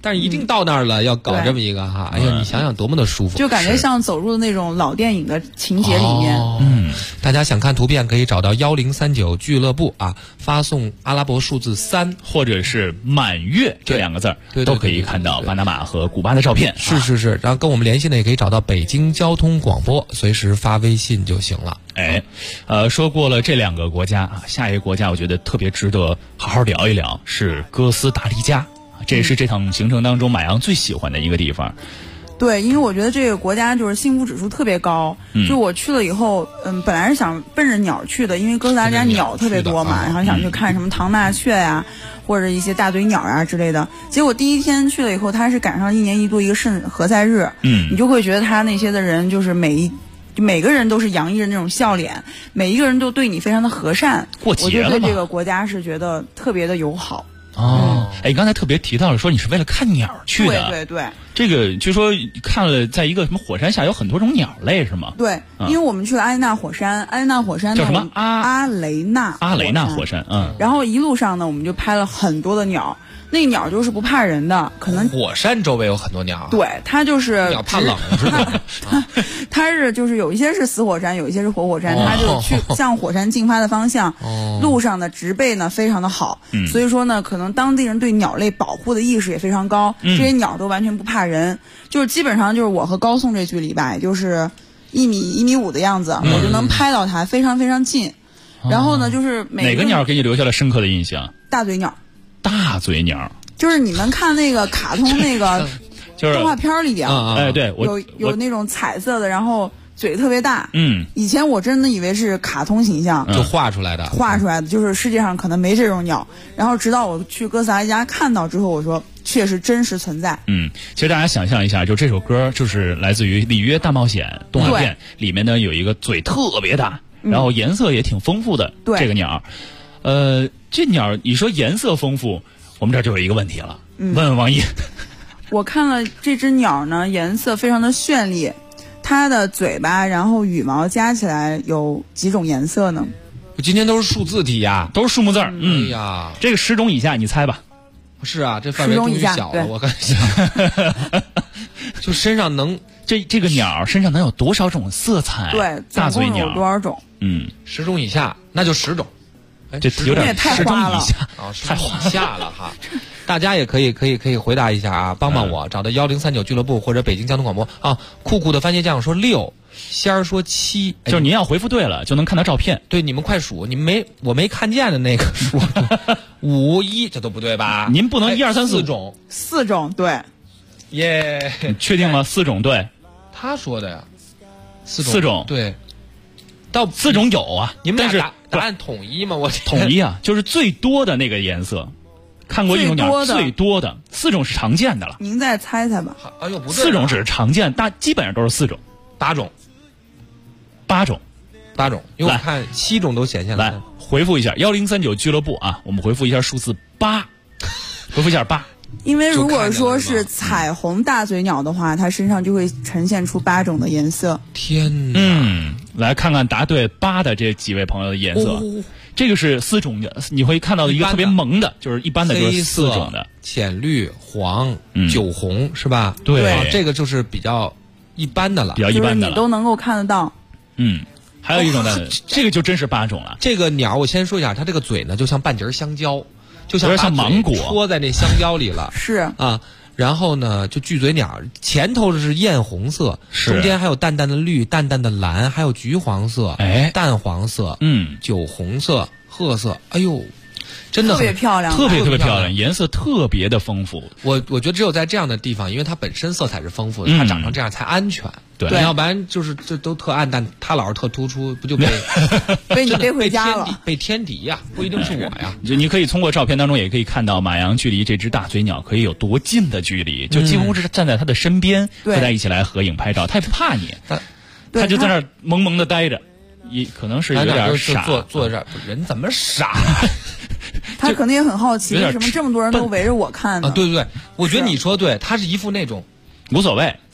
但是一定到那儿了，要搞这么一个哈，哎呀，你想想多么的舒服， 就感觉像走入那种老电影的情节里面。 大家想看图片可以找到1039俱乐部啊，发送阿拉伯数字3 或者是满月这2个字都可以看到巴拿马和古巴的照片。 是，然后跟我们联系呢，也可以找到北京交通广播，随时发微信就行了。 说过了这2个国家啊，下一个国家我觉得特别值得好好聊一聊，是哥斯达黎加，这也是这趟行程当中马洋最喜欢的一个地方。 对，因为我觉得这个国家就是幸福指数特别高。就我去了以后，本来是想奔着鸟去的，因为哥斯达黎加鸟特别多嘛，然后想去看什么唐纳雀呀，或者一些大嘴鸟啊之类的。结果第一天去了以后，它是赶上1年1度一个圣何塞日，你就会觉得他那些的人就是每个人都是洋溢着那种笑脸，每一个人都对你非常的和善。 过节了， 我就对这个国家是觉得特别的友好。 你刚才特别提到了说你是为了看鸟去的。 对， 这个据说看了在一个什么火山下有很多种鸟类是吗？ 对，因为我们去了阿雷纳火山，阿雷纳火山叫什么？ 阿雷纳火山。 然后一路上呢，我们就拍了很多的鸟。那个鸟就是不怕人的，可能火山周围有很多鸟。 对，它就是鸟怕冷是吧？ 它是就是有一些是死火山，有一些是活火山，它就去向火山进发的方向。路上的植被呢非常的好，所以说呢，可能当地人对鸟类保护的意识也非常高。这些鸟都完全不怕人，就是基本上就是我和高颂这距离吧，也就是1米5的样子，我就能拍到它，非常非常近。然后呢，就是哪个鸟给你留下了深刻的印象？ 大嘴鸟。 大嘴鸟就是你们看那个卡通那个就是动画片里边， 对， 有那种彩色的，然后嘴特别大。以前我真的以为是卡通形象， 就画出来的， 就是世界上可能没这种鸟。然后直到我去哥斯达黎加看到之后，我说确实真实存在。 其实大家想象一下，就这首歌就是来自于《里约大冒险》动画片里面呢，有一个嘴特别大，然后颜色也挺丰富的这个鸟。这鸟你说颜色丰富，我们这儿就有一个问题了，问问王毅。 我看了这只鸟呢，颜色非常的绚丽，它的嘴巴然后羽毛加起来有几种颜色呢？ 今天都是数字题呀， 都是数目字。 哎呀， 这个10种以下你猜吧。 是啊，这范围终于小了，我看一下。就身上能这个鸟身上能有多少种色彩？ 对， 大嘴鸟有多少种 ？10种以下，那就10种。 这有点太花了太花下了哈！大家也可以回答一下啊，帮帮我，找到1039俱乐部或者北京交通广播啊。酷酷的番茄酱说6，仙儿说7， 就是您要回复对了就能看到照片。 对，你们快数，我没看见的那个数，5、1，这都不对吧？ 您不能1、2、3、4 种 ，4种对。 耶， 确定吗？4种对。 他说的呀 ，4种对。 到4种有啊， 你们俩答案统一吗？我统一啊，就是最多的那个颜色。看过一种鸟最多的4种是常见的了。 您再猜猜吧。 哎呦，不对， 4种只是常见，基本上都是4种 ，8种 ，8种， 因为我看7种都显现了。 来回复一下1039俱乐部啊，我们回复一下数字8，回复一下8。 因为如果说是彩虹大嘴鸟的话，它身上就会呈现出8种的颜色。 天哪！ 来看看答对8的这几位朋友的颜色。这个是4种的，你会看到的一个特别萌的，就是一般的就是4种的， 浅绿、黄、酒红是吧？ 对， 这个就是比较一般的了， 比较一般的了， 就是你都能够看得到。 还有一种呢，这个就真是8种了。 这个鸟我先说一下，它这个嘴呢就像半截香蕉。就像芒果戳在那香蕉里了， 是啊，然后呢，就巨嘴鸟前头是艳红色，中间还有淡淡的绿、淡淡的蓝，还有橘黄色、淡黄色、酒红色、褐色，哎呦，真的特别漂亮， 特别漂亮，颜色特别的丰富。 我觉得只有在这样的地方，因为它本身色彩是丰富的，它长成这样才安全。 对， 要不然就是这都特暗淡，它老是特突出，不就被你背回家了？ 被天敌呀，不一定是我呀。 你可以通过照片当中也可以看到马洋距离这只大嘴鸟可以有多近的距离，就几乎是站在它的身边，和它一起来合影拍照，它也不怕你，它就在那儿萌萌的待着，可能是有点傻， 坐在这儿，人怎么傻？ 他可能也很好奇，为什么这么多人都围着我看呢？ 对，我觉得你说对，他是一副那种无所谓，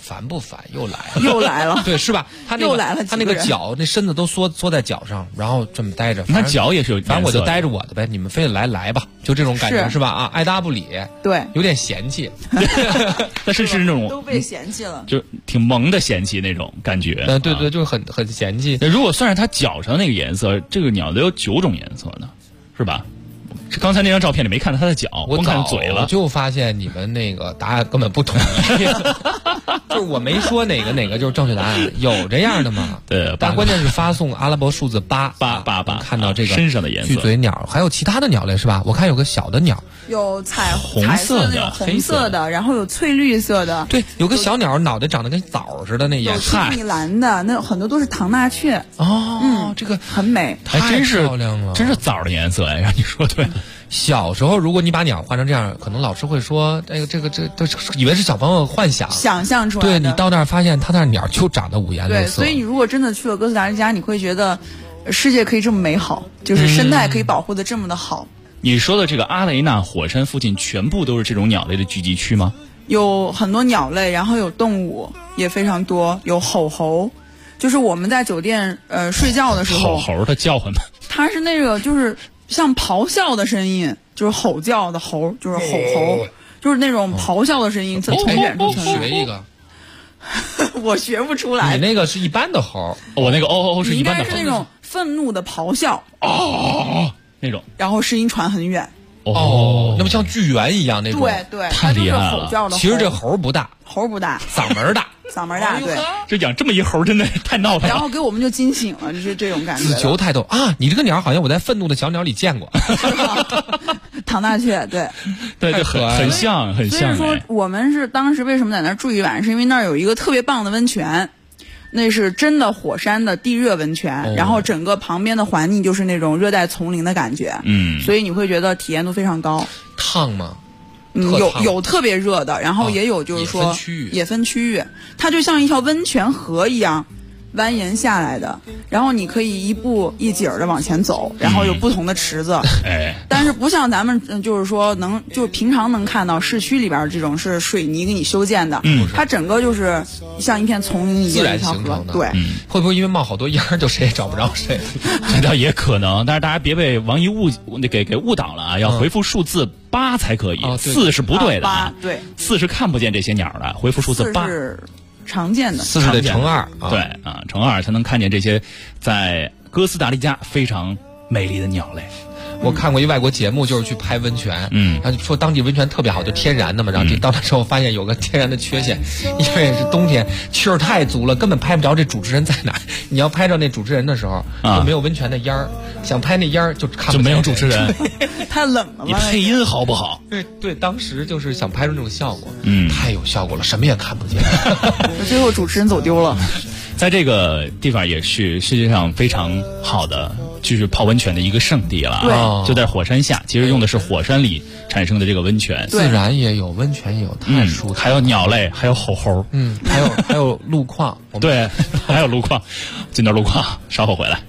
烦不烦？又来了，又来了， 对，是吧？他那个又来了， 他那个脚，那身子都缩在脚上，然后这么待着。 那脚也是有， 反正我就待着我的呗，你们非得来吧，就这种感觉是吧？啊，爱答不理， 对， 有点嫌弃。 但是那种都被嫌弃了， 就挺萌的嫌弃那种感觉。 对对，就是很嫌弃。 如果算是它脚上那个颜色，这个鸟得有9种颜色呢，是吧？刚才那张照片里没看到它的脚， 我看嘴了， 就发现你们那个答案根本不统一。就是我没说哪个就是正确答案，有这样的吗？ 对， 但关键是发送阿拉伯数字8，看到这个身上的颜色。 巨嘴鸟还有其他的鸟类是吧？我看有个小的鸟， 有红色的、 红色的，然后有翠绿色的。 对，有个小鸟脑袋长得跟枣似的那颜色。 有米蓝的，那很多都是唐纳雀。 哦，这个很美， 还真是漂亮了， 真是枣的颜色哎，让你说对。 小时候，如果你把鸟画成这样，可能老师会说，这都以为是小朋友幻想象出来的。 对，你到那儿发现它那鸟就长得五颜六色。 对，所以你如果真的去了哥斯达黎加，你会觉得世界可以这么美好，就是生态可以保护的这么的好。 你说的这个阿雷纳火山附近全部都是这种鸟类的聚集区吗？ 有很多鸟类，然后有动物也非常多，有吼猴，就是我们在酒店睡觉的时候， 吼猴的叫唤吗？ 它是那个就是像咆哮的声音，就是吼叫的猴，就是吼猴，就是那种咆哮的声音，从远处学一个。 我学不出来。 你那个是一般的猴， 我那个是一般的猴。 应该是那种愤怒的咆哮那种， 然后声音传很远。 那么像巨猿一样那种。 对， 太厉害了。 吼叫的。 其实这猴不大，嗓门大。 嗓门大，对， 这养这么一猴真的太闹腾了。 然后给我们就惊醒了，就是这种感觉。 死球太逗啊！你这个鸟好像我在愤怒的小鸟里见过。 唐纳雀，对， 很像。 所以说我们是当时为什么在那儿住一晚，是因为那儿有一个特别棒的温泉，那是真的火山的地热温泉，然后整个旁边的环境就是那种热带丛林的感觉，所以你会觉得体验度非常高。 烫吗？ 有特别热的，然后也有就是说也分区域，它就像一条温泉河一样蜿蜒下来的，然后你可以一步一景的往前走，然后有不同的池子，但是不像咱们就是说就平常能看到市区里边这种是水泥给你修建的，它整个就是像一片丛林一样一条河，对， 会不会因为冒好多烟就谁也找不着谁？ 这倒也可能，但是大家别被王一给误导了啊！要回复数字8才可以，4是不对的啊，对 ，4是看不见这些鸟的，回复数字8 是常见的 ，4是得乘2， 对啊，乘2才能看见这些在哥斯达黎加非常美丽的鸟类。 我看过一外国节目，就是去拍温泉，然后就说当地温泉特别好，就天然的嘛，然后到那之后发现有个天然的缺陷，因为是冬天，气儿太足了，根本拍不着这主持人在哪。你要拍着那主持人的时候，就没有温泉的烟儿，想拍那烟儿就看不见， 就没有主持人， 太冷了。 你配音好不好？ 对，当时就是想拍出那种效果，太有效果了，什么也看不见。 最后主持人走丢了。 在这个地方也是世界上非常好的，就是泡温泉的一个圣地了。 对， 就在火山下，其实用的是火山里产生的这个温泉。 自然也有，温泉也有，太舒服。 还有鸟类，还有吼猴， 还有路况， 对，还有路况，进段路况，稍后回来。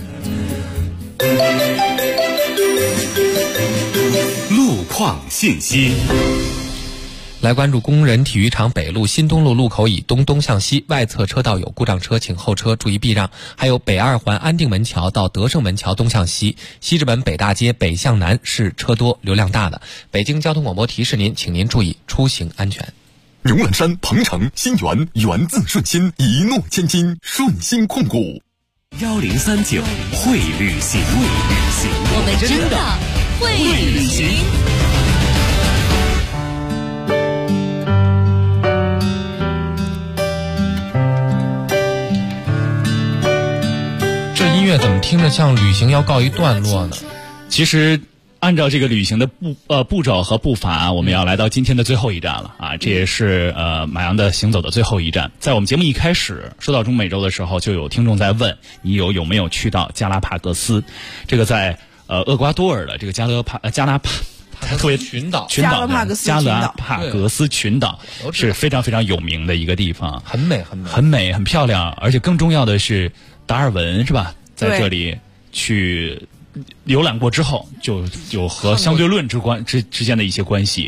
路况信息。 来关注工人体育场北路新东路路口以东东向西外侧车道有故障车，请后车注意避让。还有北2环安定门桥到德胜门桥东向西，西直门北大街北向南是车多流量大的。北京交通广播提示您，请您注意出行安全。 牛栏山、鹏城、新源，源自顺心，一诺千金，顺心控股。 1039会旅行， 我们真的会旅行。 音乐怎么听着像旅行要告一段落呢？ 其实按照这个旅行的步骤和步伐，我们要来到今天的最后一站了啊！这也是马洋的行走的最后一站。在我们节目一开始说到中美洲的时候，就有听众在问你有没有去到加拉帕戈斯？这个在厄瓜多尔的这个加拉帕群岛加拉帕戈斯群岛是非常非常有名的一个地方， 很美很漂亮，而且更重要的是达尔文是吧？在这里去浏览过之后，就有和相对论之间的一些关系。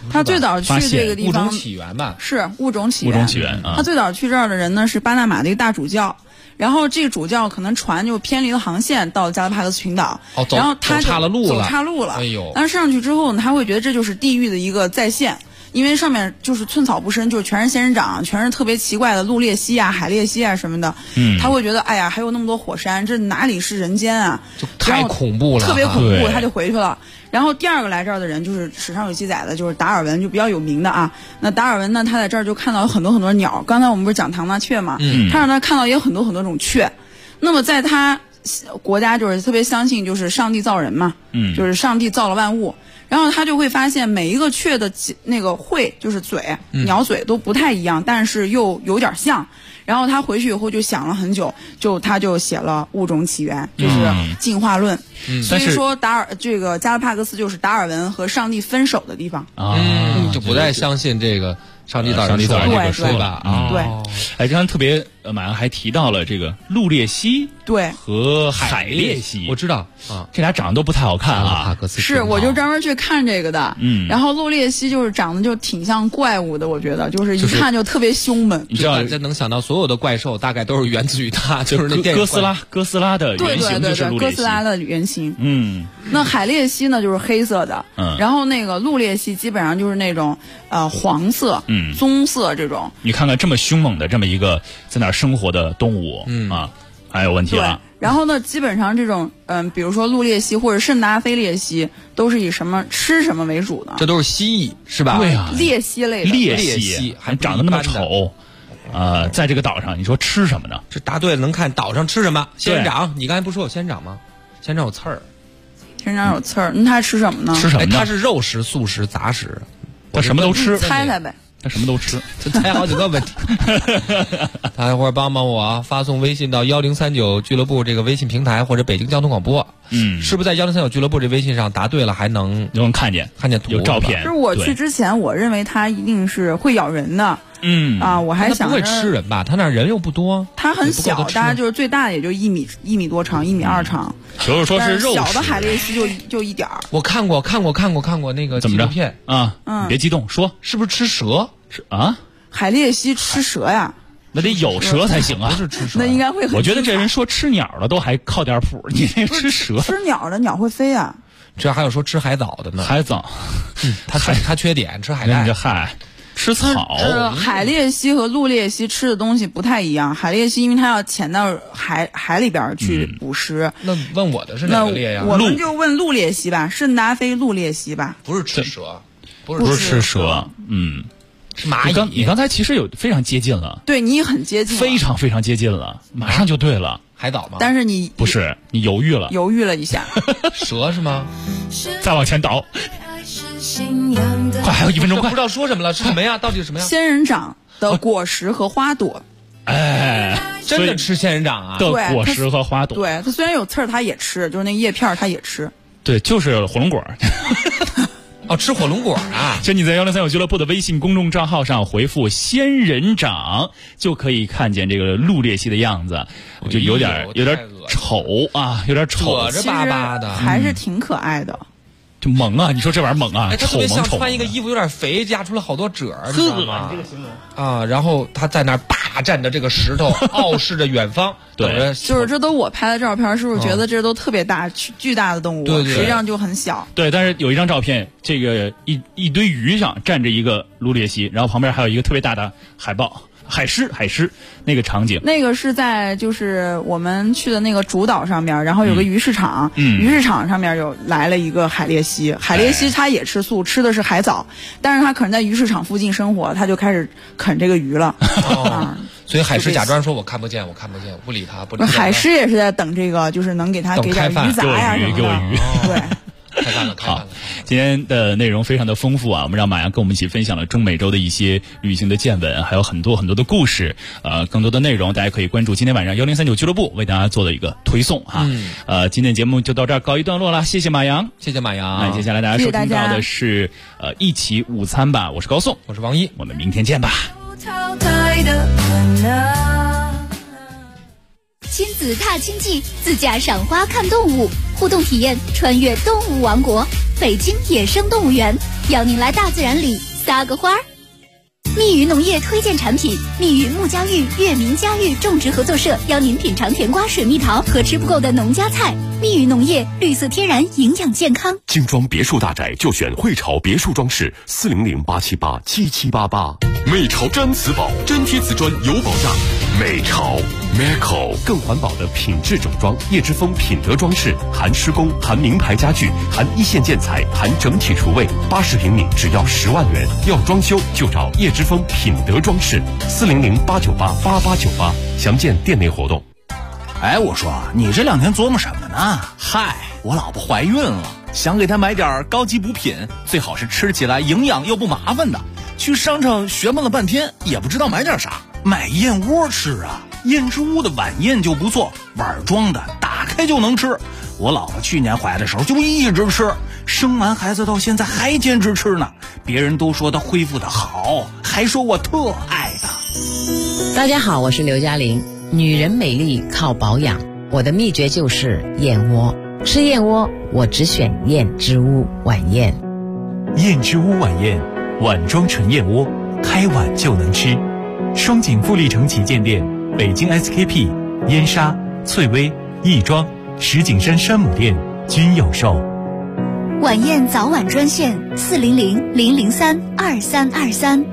他最早去这个地方物种起源吧， 是物种起源。 物种起源啊！ 他最早去这儿的人呢是巴拿马的一个大主教。然后这个主教可能船就偏离了航线，到了加拉帕戈斯群岛，然后他就走岔路了。 哎呦！但是上去之后呢，他会觉得这就是地狱的一个再现，因为上面就是寸草不生，就是全是仙人掌，全是特别奇怪的陆鬣蜥啊、海鬣蜥啊什么的。他会觉得哎呀，还有那么多火山，这哪里是人间啊？ 就太恐怖了， 特别恐怖，他就回去了。然后第二个来这儿的人就是史上有记载的，就是达尔文，就比较有名的啊。那达尔文呢，他在这儿就看到有很多很多鸟。刚才我们不是讲唐纳雀嘛，他让他看到也有很多很多种雀。那么在他国家就是特别相信就是上帝造人嘛，就是上帝造了万物，然后他就会发现每一个雀的那个喙就是嘴，鸟嘴都不太一样，但是又有点像。然后他回去以后就想了很久，他就写了《物种起源》，就是进化论。所以说这个加拉帕戈斯就是达尔文和上帝分手的地方就不再相信这个上帝造人这个说法啊。 对， 哎，刚刚特别马上还提到了这个陆鬣蜥， 对， 和海鬣蜥， 我知道啊，这俩长得都不太好看啊。 是，我就专门去看这个的。然后陆鬣蜥就是长得就挺像怪物的，我觉得就是一看就特别凶猛。 你知道，这能想到所有的怪兽大概都是源自于它，就是那电影哥斯拉的原型就是陆鬣蜥。 哥斯拉的原型。那海鬣蜥呢就是黑色的，然后那个陆鬣蜥基本上就是那种黄色、棕色这种。 你看看这么凶猛的这么一个在那儿生活的动物，还有问题了。 然后呢，基本上这种比如说陆鬣蜥或者圣达菲鬣蜥，都是以吃什么为主的？ 这都是蜥蜴是吧？ 对啊， 鬣蜥类的。 鬣蜥还长得那么丑，在这个岛上，你说吃什么呢？ 这答对了，能看岛上吃什么？仙人掌，你刚才不是说有仙人掌吗？仙人掌有刺儿。 仙人掌有刺儿，那它吃什么呢？ 吃什么呢？ 它是肉食、素食、杂食， 它什么都吃。 猜猜呗。 他什么都吃， 猜好几个问题。大家伙儿帮帮我，发送微信到1039俱乐部这个微信平台或者北京交通广播。是不是在1039俱乐部这微信上答对了还能看见图有照片？ 是我去之前，我认为它一定是会咬人的。我还想不会吃人吧？它那人又不多， 它很小，大概就是最大的也就1米多长，1.2米2长。 就是说是肉小的海鬣蜥就一点儿。 我看过那个纪录片啊，别激动，说是不是吃蛇？ 啊， 海鬣蜥吃蛇呀？ 那得有蛇才行啊， 不是吃蛇， 那应该会。 我觉得这人说吃鸟的都还靠点谱，你这吃蛇？ 吃鸟的鸟会飞啊。 这还有说吃海藻的呢， 海藻， 他缺点吃海带， 吃草。 海鬣蜥和陆鬣蜥吃的东西不太一样，海鬣蜥因为它要潜到海里边去捕食。 那问我的是哪个鬣呀？ 我们就问陆鬣蜥吧，圣达菲陆鬣蜥吧。 不是吃蛇， 不是吃蛇， 是蚂蚁。 你刚才其实有非常接近了， 对你很接近， 非常非常接近了，马上就对了。 海藻吗？ 但是你不是，你犹豫了一下。 蛇是吗？ 再往前倒。快，还有1分钟，快！ 不知道说什么了，是什么呀？到底是什么呀？ 仙人掌的果实和花朵。 哎， 真的吃仙人掌啊？ 的果实和花朵。 对，它虽然有刺儿，它也吃，就是那叶片它也吃。 对，就是火龙果。 吃火龙果啊！ 就你在1039俱乐部的微信公众账号上回复仙人掌，就可以看见这个陆鬣蜥的样子，就有点丑啊，有点丑， 褶着巴巴的， 还是挺可爱的。 就萌啊！你说这玩意儿萌啊， 它特别像穿一个衣服有点肥，压出了好多褶，你知道吗？这个形容啊，然后他在那儿霸占着这个石头，傲视着远方。 对， 就是这都我拍的照片，是不是觉得这都特别大、巨大的动物？ 对， 实际上就很小。 对，但是有一张照片，这个一堆鱼上站着一个陆鬣蜥，然后旁边还有一个特别大的海豹。海狮那个场景， 那个是在就是我们去的那个主岛上面，然后有个鱼市场，鱼市场上面有来了一个海鬣蜥，海鬣蜥它也吃素，吃的是海藻，但是它可能在鱼市场附近生活，它就开始啃这个鱼了。 所以海狮假装说我看不见，不理他，不理他。 海狮也是在等这个，就是能给他给点鱼杂呀什么的。 给我鱼， 对。 开饭了。 好，今天的内容非常的丰富啊，我们让马洋跟我们一起分享了中美洲的一些旅行的见闻，还有很多很多的故事，更多的内容大家可以关注今天晚上1039俱乐部为大家做的一个推送哈。今天节目就到这儿告一段落了，谢谢马洋。那接下来大家收听到的是一起午餐吧，我是高颂， 我是王一， 我们明天见吧。 亲子踏青记，自驾赏花看动物， 互动体验穿越动物王国，北京野生动物园，邀您来大自然里撒个花儿。蜜语农业推荐产品：蜜语木家育月明家育种植合作社邀您品尝甜瓜、水蜜桃和吃不够的农家菜。蜜语农业，绿色天然，营养健康。 精装别墅大宅就选汇潮别墅装饰，400-878-7788。美潮真瓷宝，真贴瓷砖有保障。美潮 Meco 更环保的品质整装，叶之峰品德装饰，含施工，含名牌家具，含一线建材，含整体厨卫，80平米只要10万元。要装修就找叶之峰品德装饰，400-898-8898，详见店内活动。 哎，我说你这2天琢磨什么呢？嗨，我老婆怀孕了，想给她买点高级补品，最好是吃起来营养又不麻烦的。去商场学问了半天，也不知道买点啥，买燕窝吃啊。燕之屋的晚宴就不错，碗装的，打开就能吃。我老婆去年怀的时候就一直吃，生完孩子到现在还坚持吃呢。别人都说她恢复的好，还说我特爱她。 大家好，我是刘嘉玲。女人美丽靠保养，我的秘诀就是燕窝。吃燕窝，我只选燕之屋晚宴。 燕之屋晚宴，碗装纯燕窝，开碗就能吃。双井富力城旗舰店、北京 SKP、燕莎、翠微、亦庄、石景山山姆店均有售。 晚宴早晚专线400-003-2323。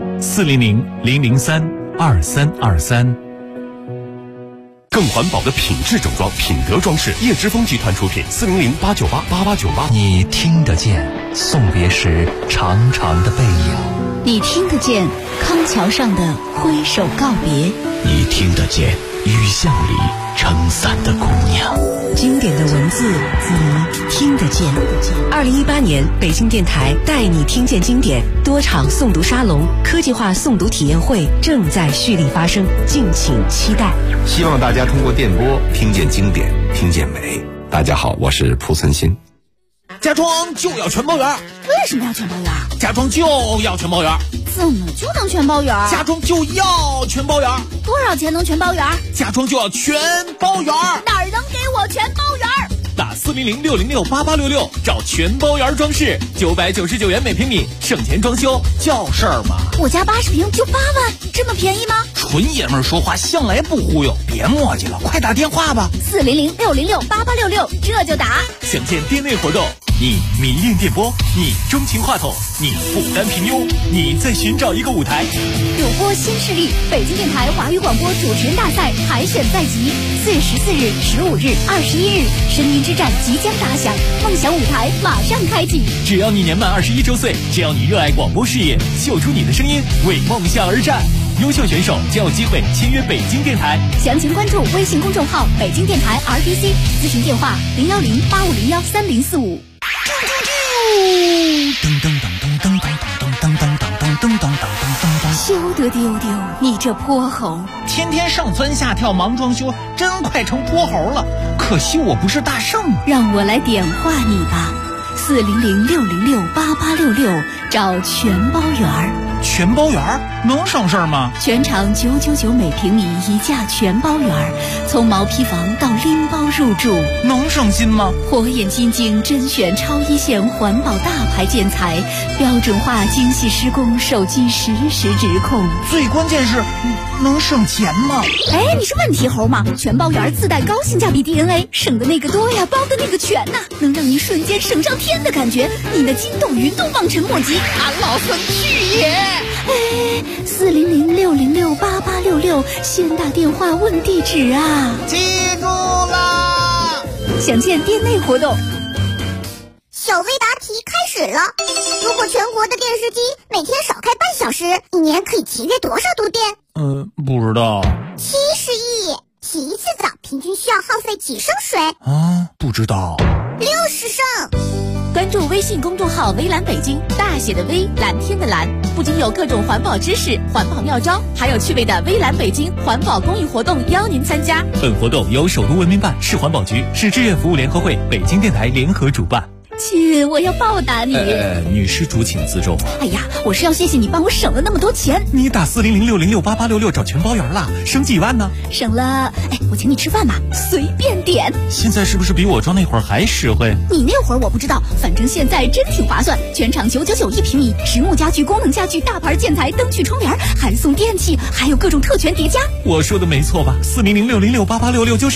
400-003-2323。 更环保的品质整装，品德装饰，叶之峰集团出品，400-898-8898。 你听得见送别时长长的背影， 你听得见康桥上的挥手告别， 你听得见雨巷里撑伞的姑娘。 经典的文字，你听得见。2018年，北京电台带你听见经典多场诵读沙龙、科技化诵读体验会正在蓄力发生，敬请期待。 希望大家通过电波听见经典，听见美。大家好，我是蒲存昕。 家装就要全包圆。 为什么要全包圆？ 家装就要全包圆。 怎么就能全包圆？ 家装就要全包圆。 多少钱能全包圆？ 家装就要全包圆。 哪儿能给我全包圆？ 打400-606-8866找全包圆装饰，999元每平米，省钱装修叫事儿吗？ 我家80平就8万，这么便宜吗？ 纯爷们儿说话向来不忽悠，别磨叽了，快打电话吧。 400-606-8866，这就打。 详见店内活动。你迷恋电波，你钟情话筒，你不甘平庸，你在寻找一个舞台。 主播新势力，北京电台华语广播主持人大赛海选在即，4月14日、15日、21日，声音之战即将打响，梦想舞台马上开启。 只要你年满21周岁，只要你热爱广播事业，秀出你的声音，为梦想而战。优秀选手将有机会签约北京电台。 详情关注微信公众号北京电台 RDC， 咨询电话010-8501-3045。 噔噔噔噔噔噔噔噔噔噔噔噔噔噔。 休得丢丢，你这泼猴！ 天天上蹿下跳忙装修，真快成泼猴了。可惜我不是大圣。 让我来点化你吧，400-606-8866，找全包圆儿。 全包圆儿能省事儿吗？ 全场999每平米一价全包圆儿，从毛坯房到拎包入住， 能省心吗？ 火眼金睛甄选超一线环保大牌建材，标准化精细施工，手机实时指控。 最关键是能省钱吗？ 哎，你是问题猴吗？全包圆自带高性价比 DNA， 省的那个多呀，包的那个全呐，能让你瞬间省上天的感觉，你的筋斗云都望尘莫及。 俺老孙去也 ！400-606-8866，先打电话问地址啊！ 记住了。 详见店内活动。 小微答题开始了。如果全国的电视机每天少开半小时，一年可以节约多少度电？ 不知道。 70亿。洗一次澡平均需要耗费几升水？ 不知道。 60升。 关注微信公众号微蓝北京，大写的微，蓝天的蓝，不仅有各种环保知识、环保妙招，还有趣味的微蓝北京环保公益活动邀您参加。 本活动由首都文明办、市环保局、市志愿服务联合会、北京电台联合主办。 亲，我要报答你。 女士主请自重。 哎呀，我是要谢谢你帮我省了那么多钱。 你打4006068866找全包圆了，升几万呢？ 省了，我请你吃饭吧，随便点。 现在是不是比我装那会儿还实惠？ 你那会儿我不知道，反正现在真挺划算，全场999一平米，实木家具、功能家具、大牌建材、灯具、窗帘，还送电器，还有各种特权叠加。 我说的没错吧？4006068866就是。